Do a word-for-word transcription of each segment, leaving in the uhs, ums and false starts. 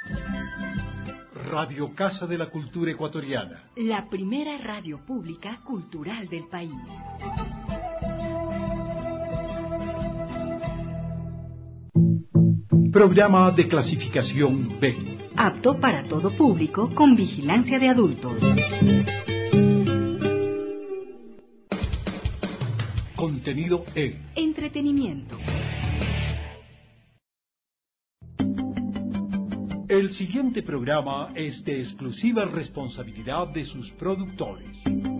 Radio Casa de la Cultura Ecuatoriana. La primera radio pública cultural del país. Programa de clasificación B. Apto para todo público con vigilancia de adultos. Contenido E. Entretenimiento. El siguiente programa es de exclusiva responsabilidad de sus productores.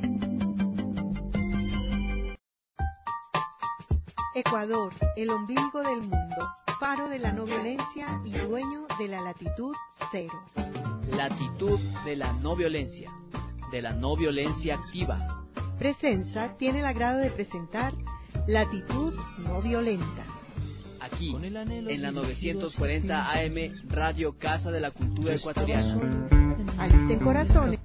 Ecuador, el ombligo del mundo, faro de la no violencia y dueño de la latitud cero. Latitud de la no violencia, de la no violencia activa. Presenza tiene el agrado de presentar Latitud no violenta. Aquí, en la novecientos cuarenta A M, Radio Casa de la Cultura Ecuatoriana. Alisten corazones.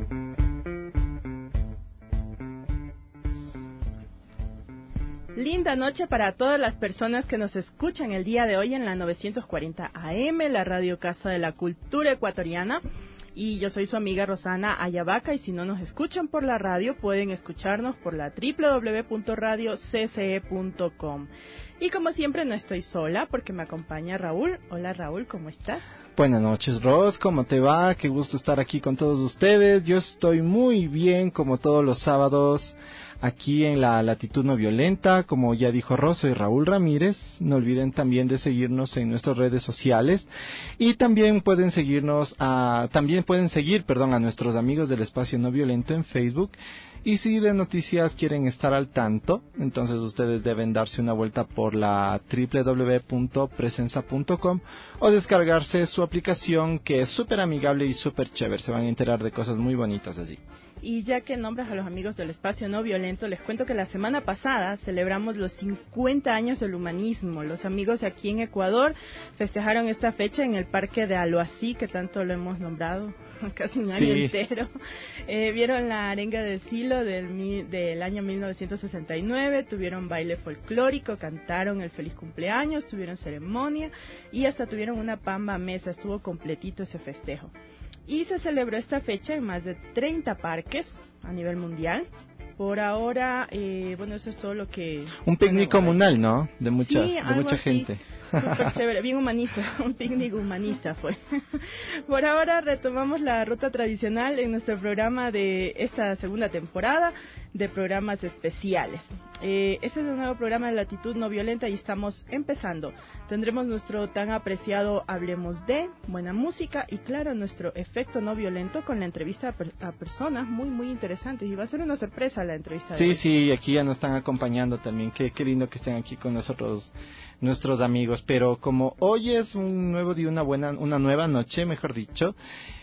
Linda noche para todas las personas que nos escuchan el día de hoy en la novecientos cuarenta A M, la Radio Casa de la Cultura Ecuatoriana. Y yo soy su amiga Rosana Ayabaca, y si no nos escuchan por la radio, pueden escucharnos por la doble u doble u doble u punto radio c c e punto com. Y como siempre no estoy sola porque me acompaña Raúl. Hola Raúl, ¿cómo estás? Buenas noches, Ros, ¿cómo te va? Qué gusto estar aquí con todos ustedes. Yo estoy muy bien, como todos los sábados, aquí en la Latitud No Violenta. Como ya dijo Ros, soy Raúl Ramírez. No olviden también de seguirnos en nuestras redes sociales. Y también pueden seguirnos a, también pueden seguir, perdón, a nuestros amigos del Espacio No Violento en Facebook. Y si de noticias quieren estar al tanto, entonces ustedes deben darse una vuelta por la doble u doble u doble u punto presenza punto com o descargarse su aplicación, que es súper amigable y súper chévere. Se van a enterar de cosas muy bonitas allí. Y ya que nombras a los amigos del Espacio No Violento, les cuento que la semana pasada celebramos los cincuenta años del humanismo. Los amigos aquí en Ecuador festejaron esta fecha en el Parque de Aloasí, que tanto lo hemos nombrado casi un año sí. entero. Eh, vieron la arenga de Silo del, del año mil novecientos sesenta y nueve, tuvieron baile folclórico, cantaron el feliz cumpleaños, tuvieron ceremonia y hasta tuvieron una pamba mesa. Estuvo completito ese festejo. Y se celebró esta fecha en más de treinta parques a nivel mundial. Por ahora, eh, bueno, eso es todo lo que... Un picnic comunal, ¿no? De mucha, sí, de mucha gente. Súper chévere, bien humanista, un picnic humanista fue. Por ahora retomamos la ruta tradicional en nuestro programa de esta segunda temporada de programas especiales. Eh, este es un nuevo programa de Latitud No Violenta y estamos empezando. Tendremos nuestro tan apreciado Hablemos de, buena música y claro, nuestro efecto no violento con la entrevista a, per- a personas muy muy interesantes. Y va a ser una sorpresa la entrevista de Sí, hoy. sí, aquí ya nos están acompañando también. Qué, qué lindo que estén aquí con nosotros nuestros amigos. Pero como hoy es un nuevo día, una buena, una nueva noche, mejor dicho,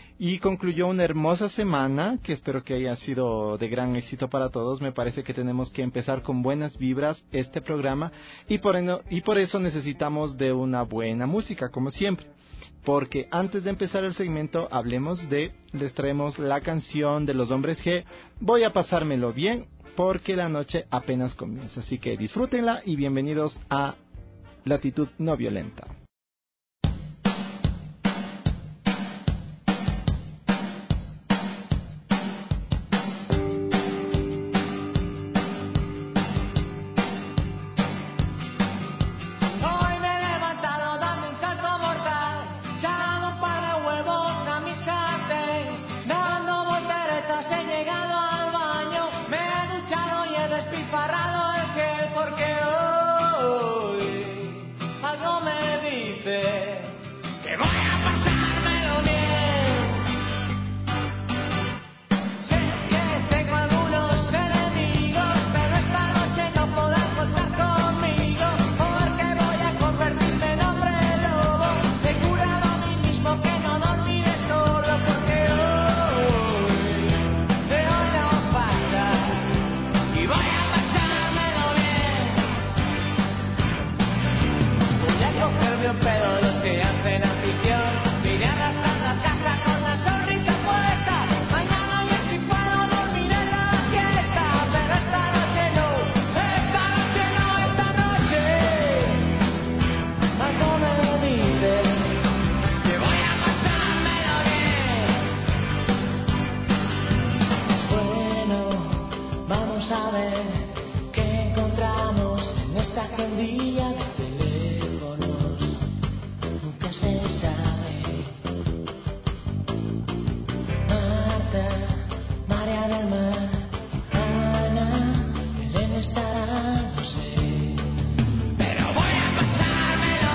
y concluyó una hermosa semana que espero que haya sido de gran éxito para todos, me parece que tenemos que empezar con buenas vibras este programa y por, eno, y por eso necesitamos de una buena música, como siempre. Porque antes de empezar el segmento Hablemos de, les traemos la canción de los Hombres G, Voy a pasármelo bien, porque la noche apenas comienza. Así que disfrútenla y bienvenidos a Latitud No Violenta. Algo me dice día de teléfonos, nunca se sabe. Marta, María del Mar, Ana, Belén estará, no sé. Pero voy a pasármelo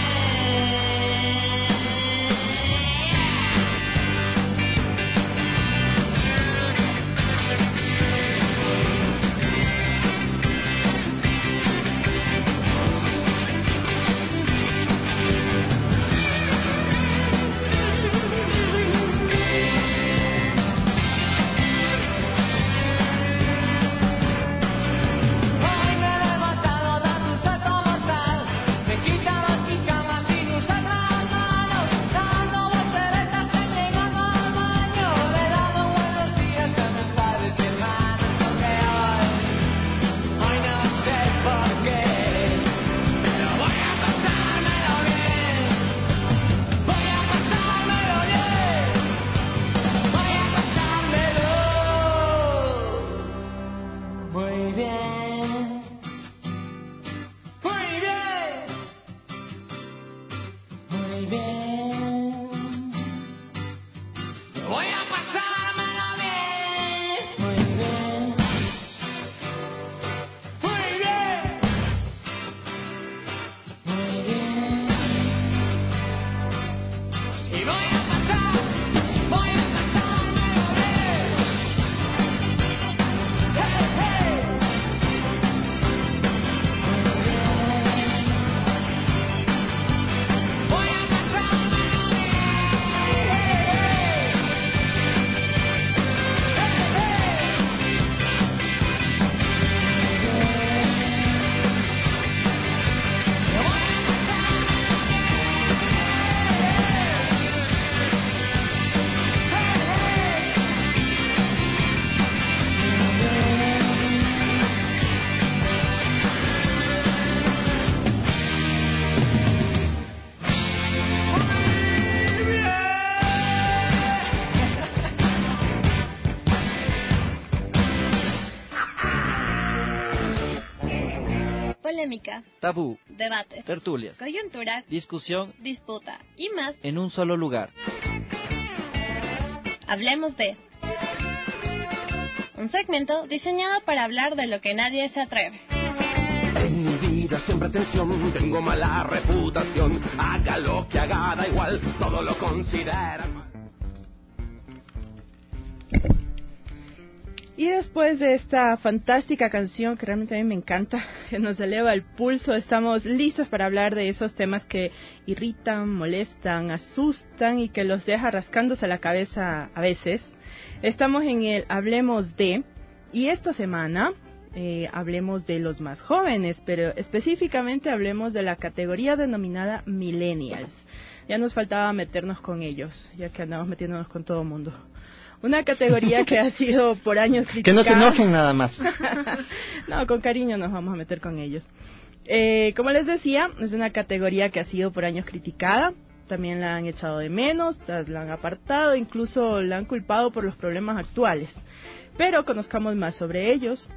Polémica, tabú, debate, tertulias, coyuntura, discusión, disputa y más en un solo lugar. Hablemos de un segmento diseñado para hablar de lo que nadie se atreve. En mi vida siempre tensión, tengo mala reputación. Haga lo que haga, da igual, todo lo consideran mal. Y después de esta fantástica canción que realmente a mí me encanta, que nos eleva el pulso, estamos listos para hablar de esos temas que irritan, molestan, asustan y que los deja rascándose la cabeza a veces. Estamos en el Hablemos de, y esta semana eh, hablemos de los más jóvenes, pero específicamente hablemos de la categoría denominada Millennials. Ya nos faltaba meternos con ellos, ya que andamos metiéndonos con todo el mundo. Una categoría que ha sido por años criticada. Que no se enojen nada más. No, con cariño nos vamos a meter con ellos. Eh, como les decía, es una categoría que ha sido por años criticada. También la han echado de menos, la han apartado, incluso la han culpado por los problemas actuales. Pero conozcamos más sobre ellos.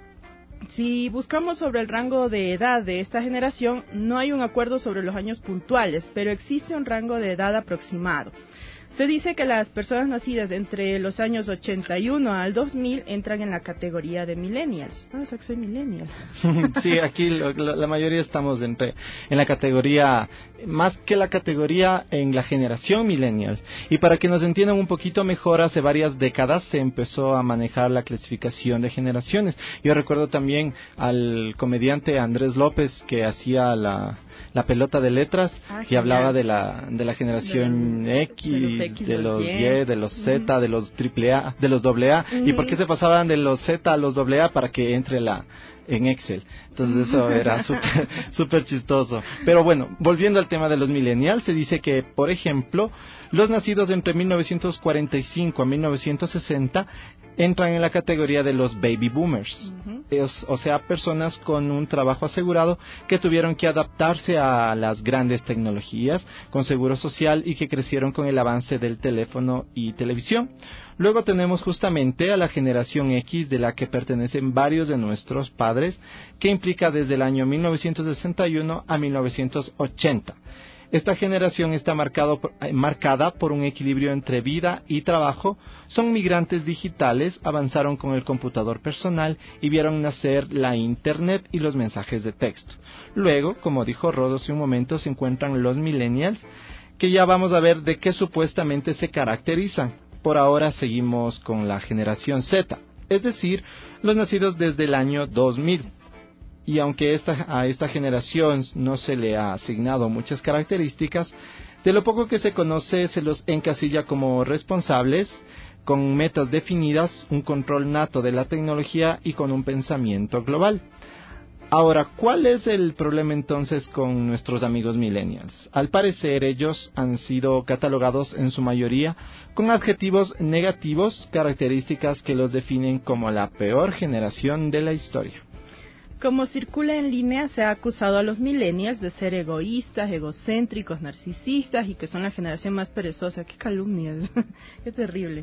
Si buscamos sobre el rango de edad de esta generación, no hay un acuerdo sobre los años puntuales, pero existe un rango de edad aproximado. Se dice que las personas nacidas entre los años ochenta y uno al dos mil entran en la categoría de millennials. Ah, o sea que soy millennial. Sí, aquí lo, lo, la mayoría estamos entre, en la categoría, más que la categoría, en la generación millennial. Y para que nos entiendan un poquito mejor, hace varias décadas se empezó a manejar la clasificación de generaciones. Yo recuerdo también al comediante Andrés López, que hacía la... la pelota de letras, ah, que hablaba de la de la generación de, X, de los, X, de los Y, de los Z, uh-huh. de los triple A, de los doble A, uh-huh. y por qué se pasaban de los Z a los doble A para que entre la en Excel. Entonces eso era súper súper chistoso. Pero bueno, volviendo al tema de los millennials, se dice que, por ejemplo, los nacidos entre mil novecientos cuarenta y cinco a mil novecientos sesenta entran en la categoría de los baby boomers. Uh-huh. Es, o sea, personas con un trabajo asegurado que tuvieron que adaptarse a las grandes tecnologías con seguro social y que crecieron con el avance del teléfono y televisión. Luego tenemos justamente a la generación X, de la que pertenecen varios de nuestros padres, que implica desde el año mil novecientos sesenta y uno a mil novecientos ochenta. Esta generación está marcado, marcada por un equilibrio entre vida y trabajo. Son migrantes digitales, avanzaron con el computador personal y vieron nacer la Internet y los mensajes de texto. Luego, como dijo Rodo hace un momento, se encuentran los millennials, que ya vamos a ver de qué supuestamente se caracterizan. Por ahora seguimos con la generación Z, es decir, los nacidos desde el año dos mil. Y aunque esta, a esta generación no se le ha asignado muchas características, de lo poco que se conoce se los encasilla como responsables, con metas definidas, un control nato de la tecnología y con un pensamiento global. Ahora, ¿cuál es el problema entonces con nuestros amigos millennials? Al parecer, ellos han sido catalogados en su mayoría con adjetivos negativos, características que los definen como la peor generación de la historia. Como circula en línea, se ha acusado a los millennials de ser egoístas, egocéntricos, narcisistas y que son la generación más perezosa. ¡Qué calumnias! ¡Qué terrible!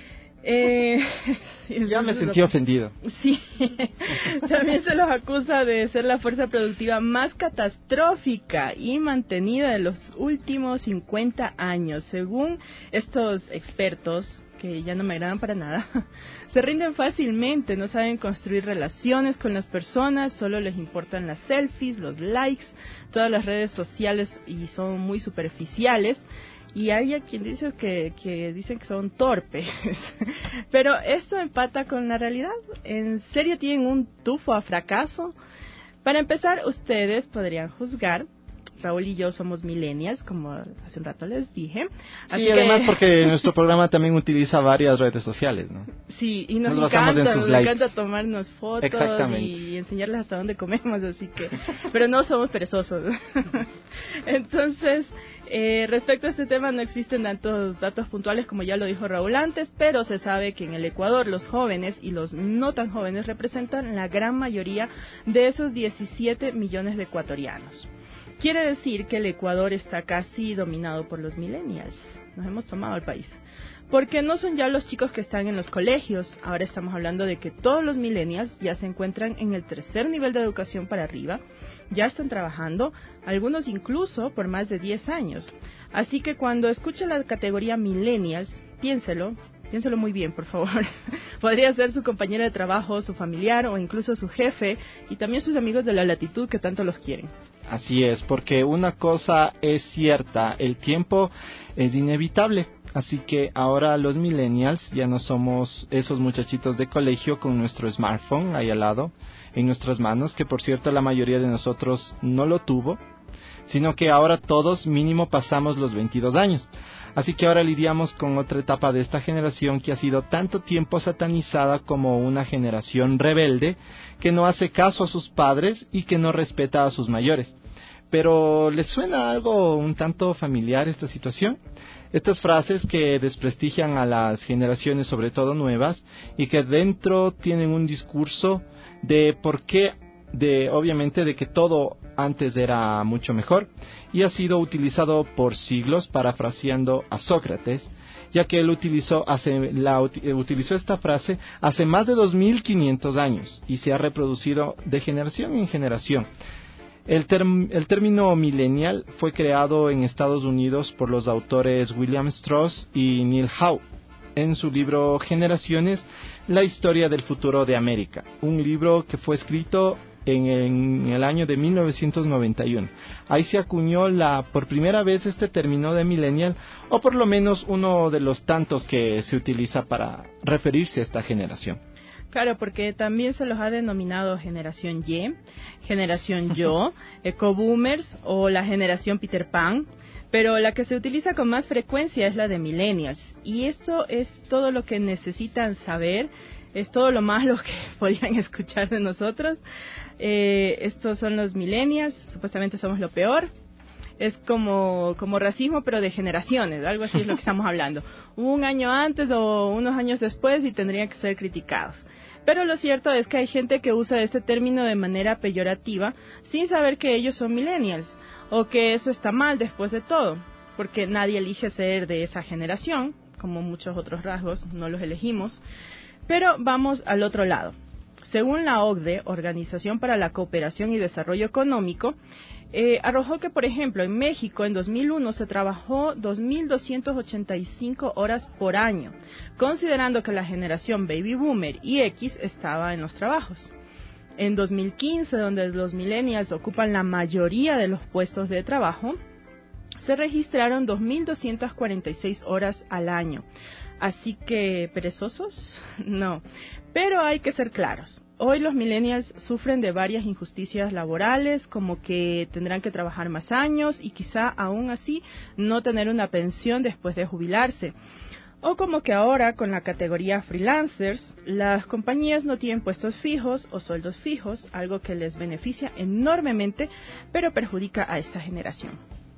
Eh, ya me sentí lo... ofendido. Sí, también se los acusa de ser la fuerza productiva más catastrófica y mantenida de los últimos cincuenta años. Según estos expertos, que ya no me agradan para nada, se rinden fácilmente, no saben construir relaciones con las personas, solo les importan las selfies, los likes, todas las redes sociales y son muy superficiales. Y hay a quien dice que, que dicen que son torpes. Pero esto empata con la realidad. ¿En serio tienen un tufo a fracaso? Para empezar, ustedes podrían juzgar. Raúl y yo somos millennials, como hace un rato les dije. Así sí, además que... porque nuestro programa también utiliza varias redes sociales, ¿no? Sí, y nos, nos encanta, en sus nos likes. encanta tomarnos fotos y enseñarles hasta dónde comemos, así que... Pero no somos perezosos. Entonces... Eh, respecto a este tema no existen tantos datos puntuales como ya lo dijo Raúl antes, pero se sabe que en el Ecuador los jóvenes y los no tan jóvenes representan la gran mayoría de esos diecisiete millones de ecuatorianos. Quiere decir que el Ecuador está casi dominado por los millennials. Nos hemos tomado el país. Porque no son ya los chicos que están en los colegios. Ahora estamos hablando de que todos los millennials ya se encuentran en el tercer nivel de educación para arriba. Ya están trabajando, algunos incluso por más de diez años. Así que cuando escuche la categoría millennials, piénselo, piénselo muy bien, por favor. Podría ser su compañero de trabajo, su familiar o incluso su jefe y también sus amigos de la latitud que tanto los quieren. Así es, porque una cosa es cierta, el tiempo es inevitable. Así que ahora los millennials ya no somos esos muchachitos de colegio con nuestro smartphone ahí al lado, en nuestras manos, que por cierto la mayoría de nosotros no lo tuvo, sino que ahora todos mínimo pasamos los veintidós años. Así que ahora lidiamos con otra etapa de esta generación que ha sido tanto tiempo satanizada como una generación rebelde que no hace caso a sus padres y que no respeta a sus mayores. Pero ¿les suena algo un tanto familiar esta situación? Estas frases que desprestigian a las generaciones, sobre todo nuevas, y que dentro tienen un discurso de por qué, de obviamente de que todo antes era mucho mejor, y ha sido utilizado por siglos, parafraseando a Sócrates, ya que él utilizó, hace, la, utilizó esta frase hace más de dos mil quinientos años y se ha reproducido de generación en generación. El, term, el término millennial fue creado en Estados Unidos por los autores William Strauss y Neil Howe en su libro Generaciones, la historia del futuro de América, un libro que fue escrito en, en el año de mil novecientos noventa y uno. Ahí se acuñó la, por primera vez este término de millennial, o por lo menos uno de los tantos que se utiliza para referirse a esta generación. Claro, porque también se los ha denominado generación Y, generación Yo, ecoboomers o la generación Peter Pan, pero la que se utiliza con más frecuencia es la de millennials. Y esto es todo lo que necesitan saber, es todo lo malo que podían escuchar de nosotros. Eh, estos son los millennials, supuestamente somos lo peor. Es como, como racismo, pero de generaciones, algo así es lo que estamos hablando. Un año antes o unos años después y tendrían que ser criticados. Pero lo cierto es que hay gente que usa este término de manera peyorativa sin saber que ellos son millennials o que eso está mal después de todo, porque nadie elige ser de esa generación, como muchos otros rasgos, no los elegimos. Pero vamos al otro lado. Según la O C D E, Organización para la Cooperación y Desarrollo Económico, eh, arrojó que, por ejemplo, en México en dos mil uno se trabajó dos mil doscientas ochenta y cinco horas por año, considerando que la generación Baby Boomer y X estaba en los trabajos. En dos mil quince, donde los millennials ocupan la mayoría de los puestos de trabajo, se registraron dos mil doscientas cuarenta y seis horas al año. Así que, ¿perezosos? No. Pero hay que ser claros. Hoy los millennials sufren de varias injusticias laborales, como que tendrán que trabajar más años y quizá aún así no tener una pensión después de jubilarse. O como que ahora, con la categoría freelancers, las compañías no tienen puestos fijos o sueldos fijos, algo que les beneficia enormemente, pero perjudica a esta generación.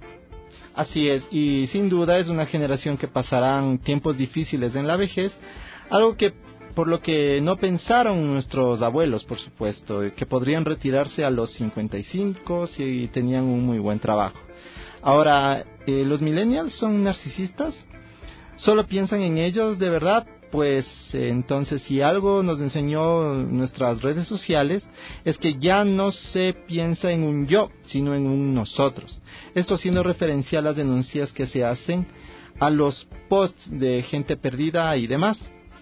Así es, y sin duda es una generación que pasarán tiempos difíciles en la vejez, algo que por lo que no pensaron nuestros abuelos, por supuesto, que podrían retirarse a los cincuenta y cinco si tenían un muy buen trabajo. Ahora, eh, ¿los millennials son narcisistas? ¿Solo piensan en ellos de verdad? Pues eh, entonces si algo nos enseñó nuestras redes sociales es que ya no se piensa en un yo, sino en un nosotros. Esto haciendo referencia a las denuncias que se hacen a los posts de gente perdida y demás.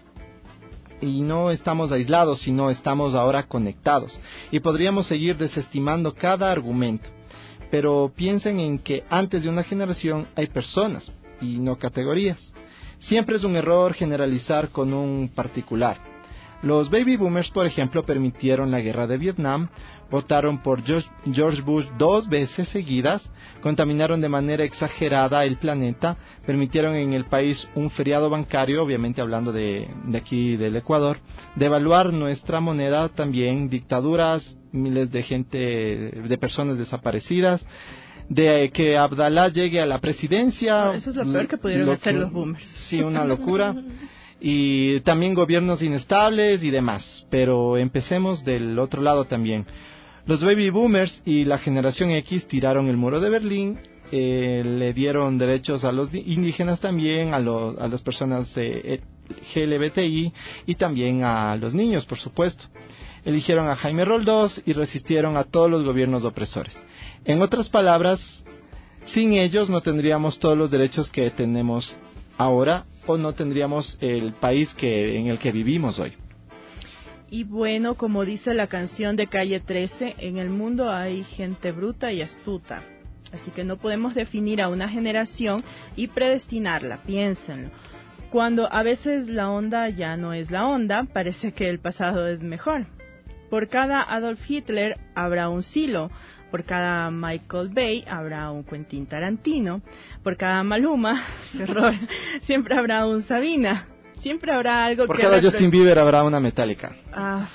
Y no estamos aislados, sino estamos ahora conectados. Y podríamos seguir desestimando cada argumento. Pero piensen en que antes de una generación hay personas y no categorías. Siempre es un error generalizar con un particular. Los baby boomers, por ejemplo, permitieron la guerra de Vietnam, votaron por George Bush dos veces seguidas, contaminaron de manera exagerada el planeta, permitieron en el país un feriado bancario, obviamente hablando de, de aquí del Ecuador, devaluar nuestra moneda también, dictaduras, miles de gente, de personas desaparecidas, de que Abdalá llegue a la presidencia. Eso es lo peor que pudieron hacer los boomers. Sí, una locura. Y también gobiernos inestables y demás. Pero empecemos del otro lado también. Los baby boomers y la generación X tiraron el muro de Berlín, eh, le dieron derechos a los indígenas también, a, lo, a las personas eh, G L B T I y también a los niños, por supuesto. Eligieron a Jaime Roldós y resistieron a todos los gobiernos opresores. En otras palabras, sin ellos no tendríamos todos los derechos que tenemos ahora o no tendríamos el país que en el que vivimos hoy. Y bueno, como dice la canción de Calle trece, en el mundo hay gente bruta y astuta. Así que no podemos definir a una generación y predestinarla, piénsenlo. Cuando a veces la onda ya no es la onda, parece que el pasado es mejor. Por cada Adolf Hitler habrá un Silo, por cada Michael Bay habrá un Quentin Tarantino, por cada Maluma, terror, siempre habrá un Sabina. Siempre habrá algo Por que... cada repre- Justin Bieber habrá una Metallica. Ah,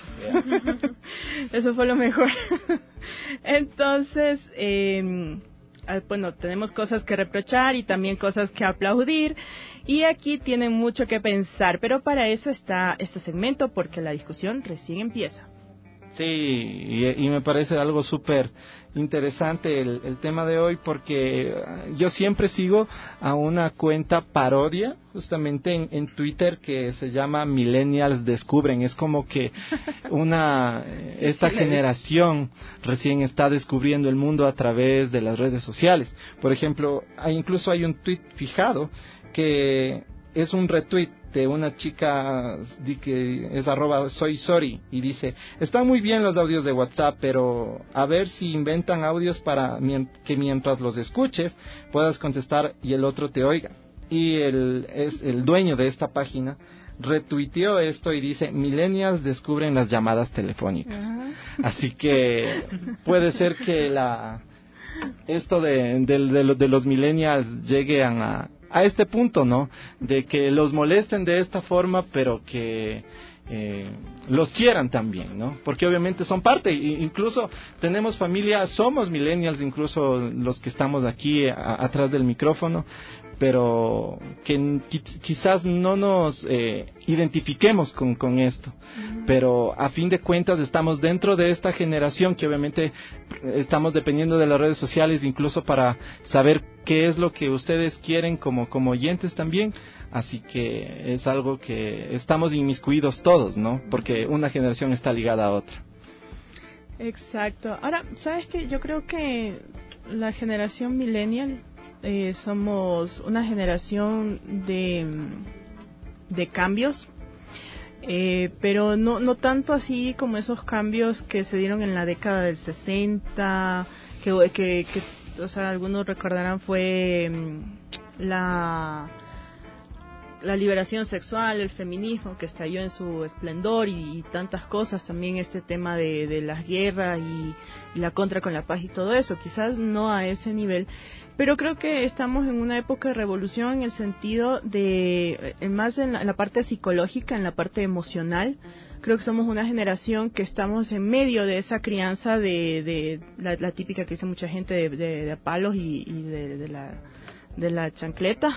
eso fue lo mejor. Entonces, eh, bueno, tenemos cosas que reprochar y también cosas que aplaudir. Y aquí tienen mucho que pensar, pero para eso está este segmento, porque la discusión recién empieza. Sí, y, y me parece algo súper interesante el, el tema de hoy, porque yo siempre sigo a una cuenta parodia, justamente en, en Twitter, que se llama Millennials Descubren. Es como que una esta generación recién está descubriendo el mundo a través de las redes sociales. Por ejemplo, hay, incluso hay un tweet fijado que es un retweet de una chica que es arroba soy sorry y dice: están muy bien los audios de WhatsApp, pero a ver si inventan audios para que mientras los escuches puedas contestar y el otro te oiga. Y el, es, el dueño de esta página retuiteó esto y dice: millennials descubren las llamadas telefónicas. Uh-huh. Así que puede ser que la esto de, de, de, de los millennials llegue a a este punto, ¿no? De que los molesten de esta forma, pero que eh, los quieran también, ¿no? Porque obviamente son parte, incluso tenemos familia, somos millennials, incluso los que estamos aquí a, atrás del micrófono, pero que qui- quizás no nos eh, identifiquemos con, con esto, uh-huh. pero a fin de cuentas estamos dentro de esta generación que obviamente estamos dependiendo de las redes sociales incluso para saber qué es lo que ustedes quieren como, como oyentes también, así que es algo que estamos inmiscuidos todos, ¿no? Porque una generación está ligada a otra. Exacto. Ahora, ¿sabes qué? Yo creo que la generación millennial eh, somos una generación de, de cambios, eh, pero no, no tanto así como esos cambios que se dieron en la década del sesenta, que, que, que o sea, algunos recordarán fue la... la liberación sexual, el feminismo que estalló en su esplendor y, y tantas cosas, también este tema de, de las guerras y, y la contra con la paz y todo eso, quizás no a ese nivel, pero creo que estamos en una época de revolución en el sentido de, más en la, en la parte psicológica, en la parte emocional. Creo que somos una generación que estamos en medio de esa crianza de, de la, la típica que dice mucha gente de, de, de palos y, y de, de la... de la chancleta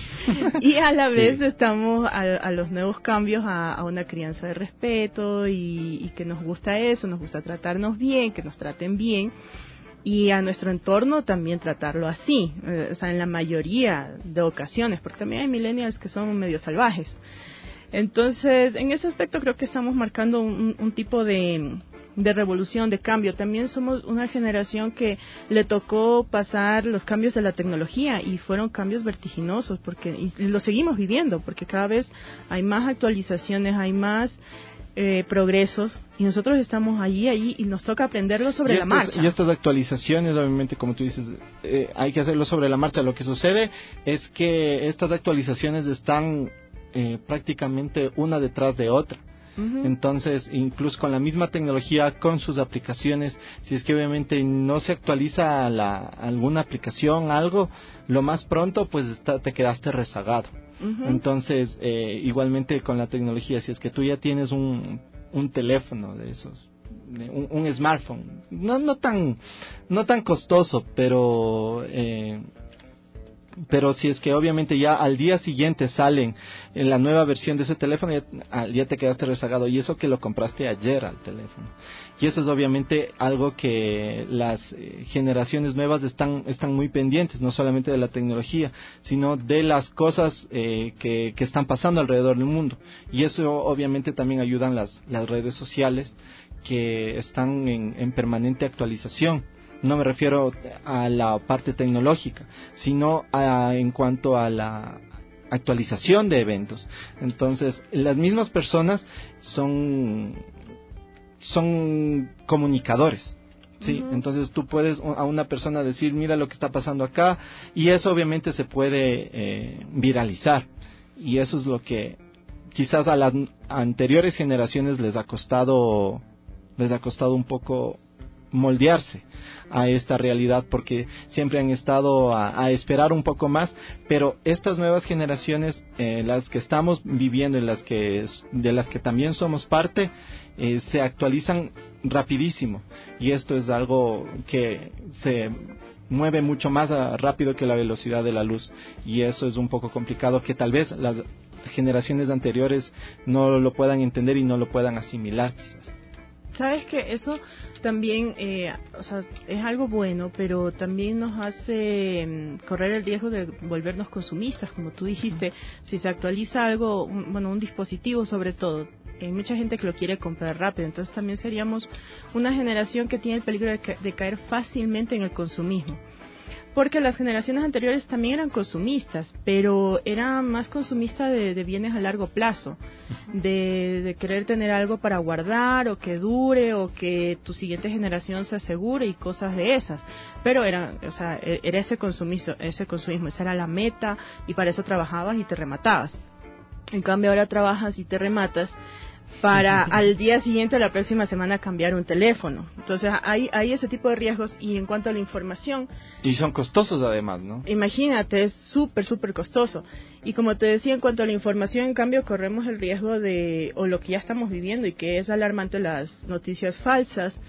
y a la vez sí. estamos a, a los nuevos cambios a, a una crianza de respeto y, y que nos gusta eso, nos gusta tratarnos bien, que nos traten bien y a nuestro entorno también tratarlo así, eh, o sea, en la mayoría de ocasiones, porque también hay millennials que son medio salvajes. Entonces, en ese aspecto creo que estamos marcando un, un tipo de... de revolución, de cambio. También somos una generación que le tocó pasar los cambios de la tecnología y fueron cambios vertiginosos porque y lo seguimos viviendo porque cada vez hay más actualizaciones, hay más eh, progresos y nosotros estamos allí, allí y nos toca aprenderlo sobre y la estos, marcha. Y estas actualizaciones, obviamente, como tú dices, eh, hay que hacerlo sobre la marcha. Lo que sucede es que estas actualizaciones están eh, prácticamente una detrás de otra. Uh-huh. Entonces, incluso con la misma tecnología, con sus aplicaciones, si es que obviamente no se actualiza la, alguna aplicación, algo, lo más pronto pues está, te quedaste rezagado. Uh-huh. Entonces, eh, igualmente con la tecnología, si es que tú ya tienes un, un teléfono de esos, un, un smartphone, no, no tan, no tan costoso, pero... Eh, pero si es que obviamente ya al día siguiente salen en la nueva versión de ese teléfono, ya, ya te quedaste rezagado, y eso que lo compraste ayer al teléfono. Y eso es obviamente algo que las eh, generaciones nuevas están están muy pendientes, no solamente de la tecnología, sino de las cosas eh, que, que están pasando alrededor del mundo. Y eso obviamente también ayudan las, las redes sociales, que están en, en permanente actualización. No me refiero a la parte tecnológica, sino a, en cuanto a la actualización de eventos. Entonces, las mismas personas son, son comunicadores, ¿sí? Uh-huh. Entonces, tú puedes a una persona decir, mira lo que está pasando acá, y eso obviamente se puede eh, viralizar. Y eso es lo que quizás a las anteriores generaciones les ha costado, les ha costado un poco moldearse a esta realidad, porque siempre han estado a, a esperar un poco más, pero estas nuevas generaciones, eh, las que estamos viviendo, en las que de las que también somos parte, eh, se actualizan rapidísimo, y esto es algo que se mueve mucho más a, rápido que la velocidad de la luz, y eso es un poco complicado, que tal vez las generaciones anteriores no lo puedan entender y no lo puedan asimilar quizás. Sabes que eso también, eh, o sea, es algo bueno, pero también nos hace um, correr el riesgo de volvernos consumistas, como tú dijiste. Uh-huh. Si se actualiza algo, un, bueno, un dispositivo sobre todo, hay mucha gente que lo quiere comprar rápido, entonces también seríamos una generación que tiene el peligro de, ca- de caer fácilmente en el consumismo. Porque las generaciones anteriores también eran consumistas, pero eran más consumistas de, de bienes a largo plazo, de, de querer tener algo para guardar, o que dure, o que tu siguiente generación se asegure y cosas de esas. Pero era, o sea, era ese consumismo, ese consumismo, esa era la meta, y para eso trabajabas y te rematabas. En cambio ahora trabajas y te rematas para al día siguiente, la próxima semana, cambiar un teléfono. Entonces hay, hay ese tipo de riesgos. Y en cuanto a la información, y son costosos además, ¿no? Imagínate, es súper, súper costoso. Y como te decía, en cuanto a la información, en cambio, corremos el riesgo de, o lo que ya estamos viviendo, y que es alarmante, las noticias falsas,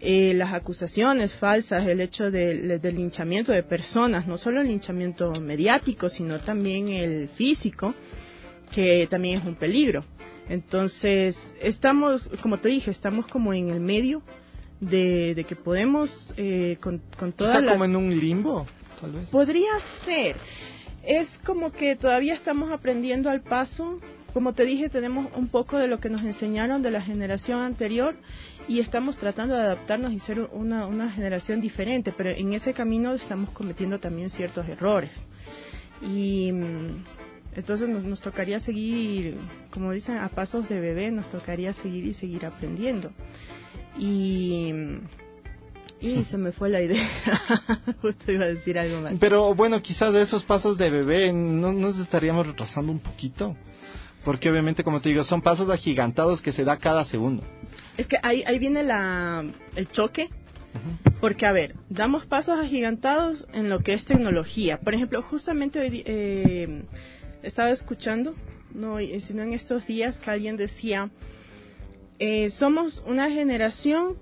eh, las acusaciones falsas, el hecho del de linchamiento de personas, no solo el linchamiento mediático, sino también el físico, que también es un peligro. Entonces, estamos, como te dije, estamos como en el medio de, de que podemos, eh, con, con todas ¿Está las... como en un limbo, tal vez? Podría ser. Es como que todavía estamos aprendiendo al paso. Como te dije, tenemos un poco de lo que nos enseñaron de la generación anterior y estamos tratando de adaptarnos y ser una, una generación diferente, pero en ese camino estamos cometiendo también ciertos errores. Y entonces nos, nos tocaría seguir, como dicen, a pasos de bebé, nos tocaría seguir y seguir aprendiendo. Y... Y se me fue la idea. Justo iba a decir algo más. Pero bueno, quizás de esos pasos de bebé no nos estaríamos retrasando un poquito. Porque obviamente, como te digo, son pasos agigantados que se da cada segundo. Es que ahí, ahí viene la, el choque. Uh-huh. Porque, a ver, damos pasos agigantados en lo que es tecnología. Por ejemplo, justamente hoy eh, estaba escuchando, no, sino en estos días, que alguien decía, eh, somos una generación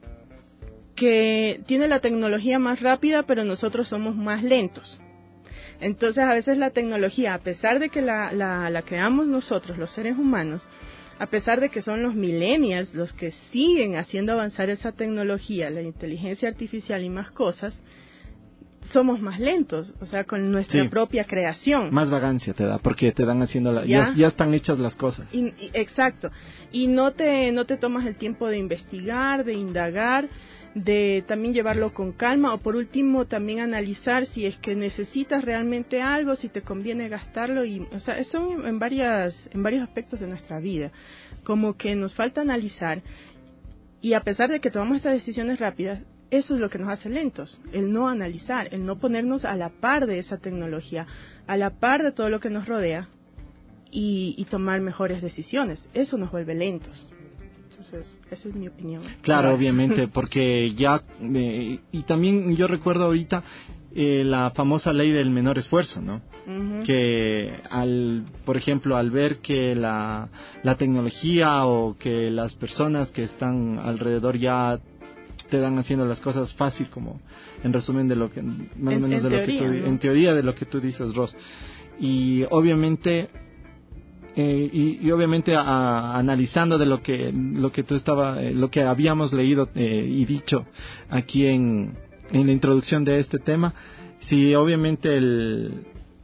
que tiene la tecnología más rápida, pero nosotros somos más lentos. Entonces, a veces la tecnología, a pesar de que la, la, la creamos nosotros, los seres humanos, a pesar de que son los millennials los que siguen haciendo avanzar esa tecnología, la inteligencia artificial y más cosas, somos más lentos, o sea, con nuestra sí, propia creación. Más vagancia te da, porque te dan haciendo la, ya, ya, ya están hechas las cosas. Y, y, exacto. Y no te, no te tomas el tiempo de investigar, de indagar, de también llevarlo con calma, o por último también analizar si es que necesitas realmente algo, si te conviene gastarlo, y o sea, eso en varias en varios aspectos de nuestra vida, como que nos falta analizar, y a pesar de que tomamos estas decisiones rápidas, eso es lo que nos hace lentos, el no analizar, el no ponernos a la par de esa tecnología, a la par de todo lo que nos rodea, y, y tomar mejores decisiones. Eso nos vuelve lentos. Eso es, esa es mi opinión. Claro, obviamente, porque ya, eh, y también yo recuerdo ahorita eh, la famosa ley del menor esfuerzo, ¿no? Uh-huh. Que al, por ejemplo, al ver que la, la tecnología o que las personas que están alrededor ya te dan haciendo las cosas fácil, como en resumen de lo que, más o menos de lo que tú, ¿no? En teoría de lo que tú dices, Ros. Y obviamente... Eh, y, y obviamente a, a, analizando de lo que lo que tú estaba eh, lo que habíamos leído eh, y dicho aquí en, en la introducción de este tema, si obviamente el,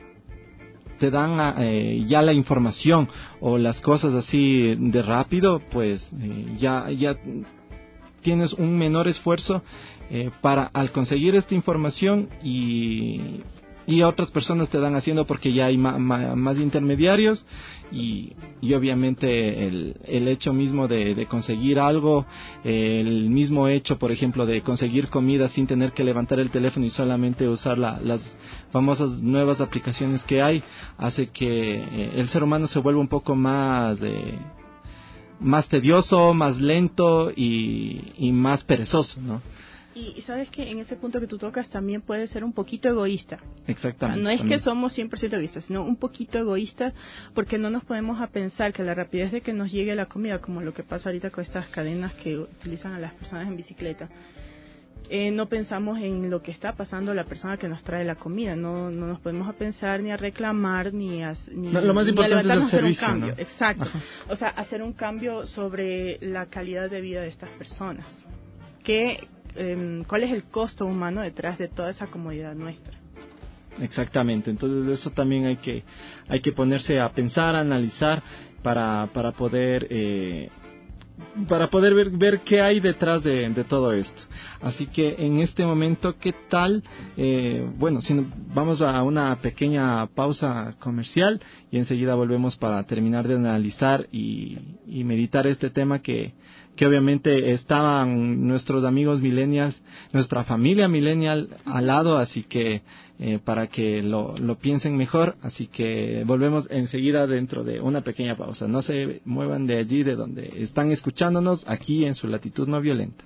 te dan eh, ya la información o las cosas así de rápido, pues eh, ya ya tienes un menor esfuerzo eh, para al conseguir esta información y y otras personas te dan haciendo porque ya hay ma, ma, más intermediarios y, y obviamente el, el hecho mismo de, de conseguir algo, el mismo hecho, por ejemplo, de conseguir comida sin tener que levantar el teléfono y solamente usar la, las famosas nuevas aplicaciones que hay, hace que eh, el ser humano se vuelva un poco más eh, más tedioso, más lento y, y más perezoso, ¿no? Y, y sabes que en ese punto que tú tocas también puede ser un poquito egoísta. Exactamente. No es también. que somos cien por ciento egoístas, sino un poquito egoístas, porque no nos podemos a pensar que la rapidez de que nos llegue la comida, como lo que pasa ahorita con estas cadenas que utilizan a las personas en bicicleta, eh, no pensamos en lo que está pasando la persona que nos trae la comida, no no nos podemos a pensar ni a reclamar ni a, ni, lo más ni importante a levantarnos es el servicio, a hacer un cambio. ¿no? Exacto. Ajá. O sea, hacer un cambio sobre la calidad de vida de estas personas. Que Eh, cuál es el costo humano detrás de toda esa comodidad nuestra. Exactamente, entonces eso también hay que hay que ponerse a pensar, a analizar para para poder eh, para poder ver, ver qué hay detrás de, de todo esto. Así que en este momento, ¿qué tal? Eh, bueno, si no, vamos a una pequeña pausa comercial y enseguida volvemos para terminar de analizar y, y meditar este tema que que obviamente estaban nuestros amigos millennials, nuestra familia millennial al lado, así que eh, para que lo, lo piensen mejor, así que volvemos enseguida dentro de una pequeña pausa. No se muevan de allí, de donde están escuchándonos, aquí en su latitud no violenta.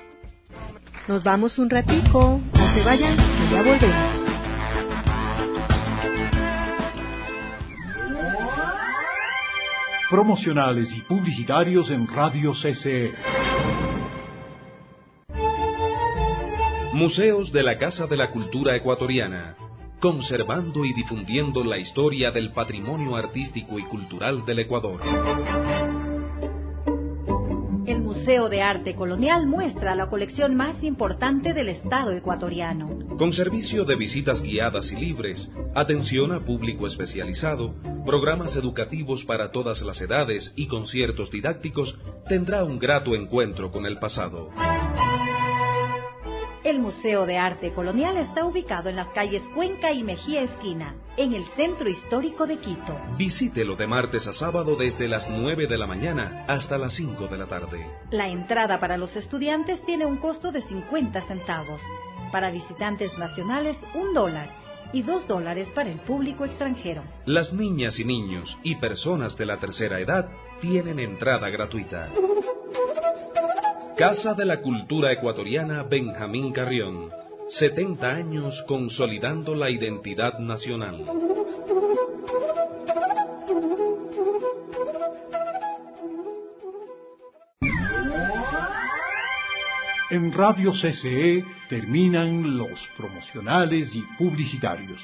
Nos vamos un ratico, no se vayan, que ya volvemos. Promocionales y publicitarios en Radio C C E. Museos de la Casa de la Cultura Ecuatoriana, conservando y difundiendo la historia del patrimonio artístico y cultural del Ecuador. El Museo de Arte Colonial muestra la colección más importante del Estado ecuatoriano. Con servicio de visitas guiadas y libres, atención a público especializado, programas educativos para todas las edades y conciertos didácticos, tendrá un grato encuentro con el pasado. El Museo de Arte Colonial está ubicado en las calles Cuenca y Mejía Esquina, en el centro histórico de Quito. Visítelo de martes a sábado desde las nueve de la mañana hasta las cinco de la tarde. La entrada para los estudiantes tiene un costo de cincuenta centavos. Para visitantes nacionales, un dólar. Y dos dólares para el público extranjero. Las niñas y niños y personas de la tercera edad tienen entrada gratuita. Casa de la Cultura Ecuatoriana Benjamín Carrión. setenta años consolidando la identidad nacional. En Radio C C E terminan los promocionales y publicitarios.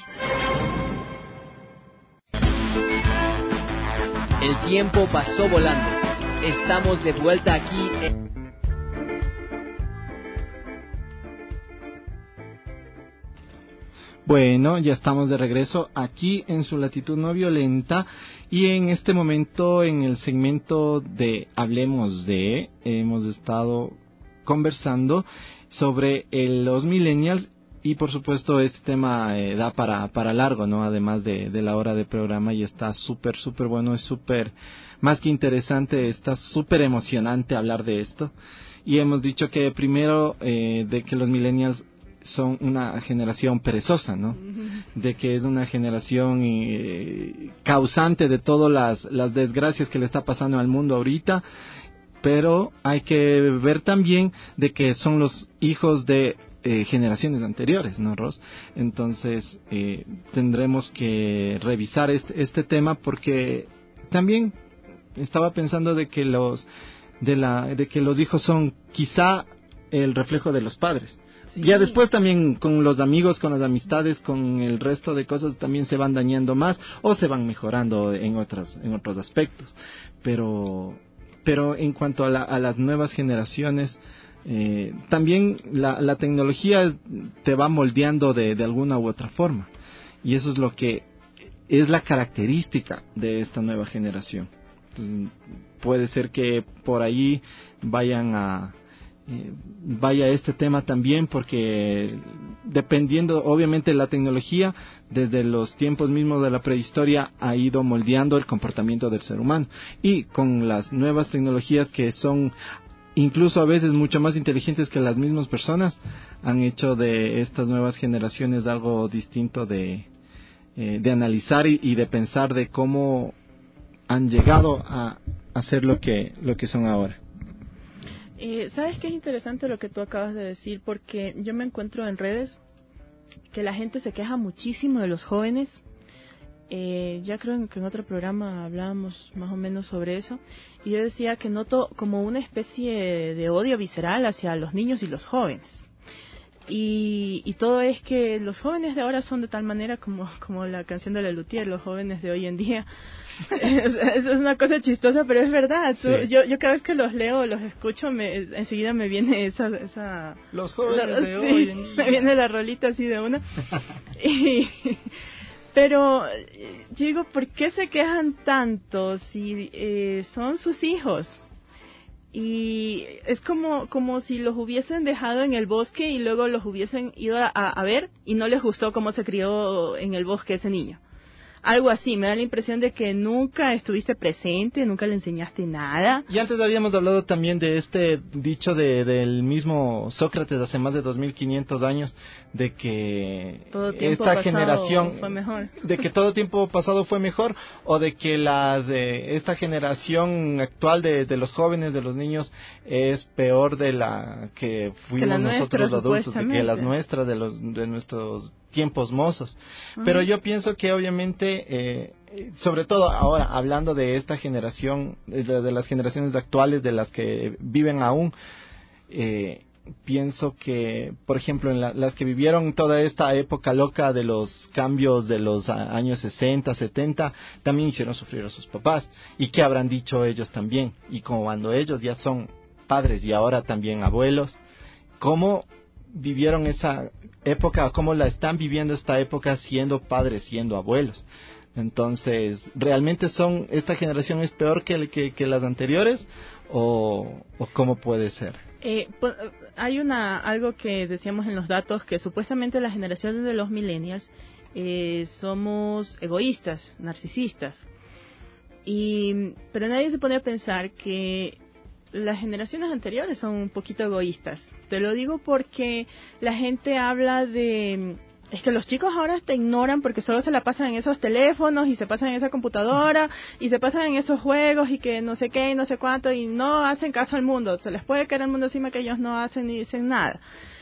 El tiempo pasó volando. Estamos de vuelta aquí en... Bueno, ya estamos de regreso aquí en su latitud no violenta y en este momento en el segmento de Hablemos de, hemos estado conversando sobre el, los millennials y por supuesto este tema eh, da para para largo, ¿no? Además de, de la hora de programa y está súper, súper bueno, es súper, más que interesante, está súper emocionante hablar de esto. Y hemos dicho que primero eh, de que los millennials son una generación perezosa, ¿no? De que es una generación eh, causante de todas las, las desgracias que le está pasando al mundo ahorita, pero hay que ver también de que son los hijos de eh, generaciones anteriores, ¿no, Ros? Entonces eh, tendremos que revisar este, este tema porque también estaba pensando de que los de la de que los hijos son quizá el reflejo de los padres. Sí. Ya después también con los amigos, con las amistades, con el resto de cosas también se van dañando más o se van mejorando en otras en otros aspectos. Pero pero en cuanto a, la, a las nuevas generaciones, eh, también la, la tecnología te va moldeando de, de alguna u otra forma. Y eso es lo que es la característica de esta nueva generación. Entonces, puede ser que por ahí vayan a eh, vaya este tema también, porque dependiendo obviamente la tecnología desde los tiempos mismos de la prehistoria ha ido moldeando el comportamiento del ser humano, y con las nuevas tecnologías que son incluso a veces mucho más inteligentes que las mismas personas, han hecho de estas nuevas generaciones algo distinto de eh, de analizar y, y de pensar de cómo han llegado a hacer lo que lo que son ahora. Eh, ¿Sabes qué es interesante lo que tú acabas de decir? Porque yo me encuentro en redes que la gente se queja muchísimo de los jóvenes. Eh, ya creo que en otro programa hablábamos más o menos sobre eso. Y yo decía que noto como una especie de odio visceral hacia los niños y los jóvenes. Y, y todo es que los jóvenes de ahora son de tal manera como, como la canción de la Luthier, los jóvenes de hoy en día. Eso es una cosa chistosa, pero es verdad. Tú, sí. yo, yo cada vez que los leo, los escucho, me, enseguida me viene esa... esa los jóvenes la, de sí, hoy en día. Me viene la rolita así de una. y, pero yo digo, ¿por qué se quejan tanto si eh, son sus hijos? Y es como como si los hubiesen dejado en el bosque y luego los hubiesen ido a, a ver y no les gustó cómo se crió en el bosque ese niño. Algo así, me da la impresión de que nunca estuviste presente, nunca le enseñaste nada. Y antes habíamos hablado también de este dicho de del mismo Sócrates hace más de dos mil quinientos años, de que todo tiempo esta generación fue mejor. De que todo tiempo pasado fue mejor, o de que las de esta generación actual de, de los jóvenes, de los niños, es peor de la que fuimos que la nosotros nuestra, los adultos, de que las nuestras, de los de nuestros tiempos mozos. Uh-huh. Pero yo pienso que obviamente, eh, sobre todo ahora, hablando de esta generación, de, de las generaciones actuales, de las que viven aún, eh, pienso que, por ejemplo, en la, las que vivieron toda esta época loca de los cambios de los a, años sesenta, setenta, también hicieron sufrir a sus papás. ¿Y qué habrán dicho ellos también? Y como cuando ellos ya son padres y ahora también abuelos, ¿cómo vivieron esa época? ¿Cómo la están viviendo esta época siendo padres, siendo abuelos? Entonces, ¿realmente son, esta generación es peor que, que, que las anteriores? ¿O, o cómo puede ser? Eh, pues, hay una algo que decíamos en los datos, que supuestamente la generación de los millennials eh, somos egoístas, narcisistas. Y, pero nadie se pone a pensar que las generaciones anteriores son un poquito egoístas. Te lo digo porque la gente habla de... Es que los chicos ahora te ignoran porque solo se la pasan en esos teléfonos y se pasan en esa computadora y se pasan en esos juegos y que no sé qué y no sé cuánto y no hacen caso al mundo. Se les puede caer el mundo encima que ellos no hacen ni dicen nada.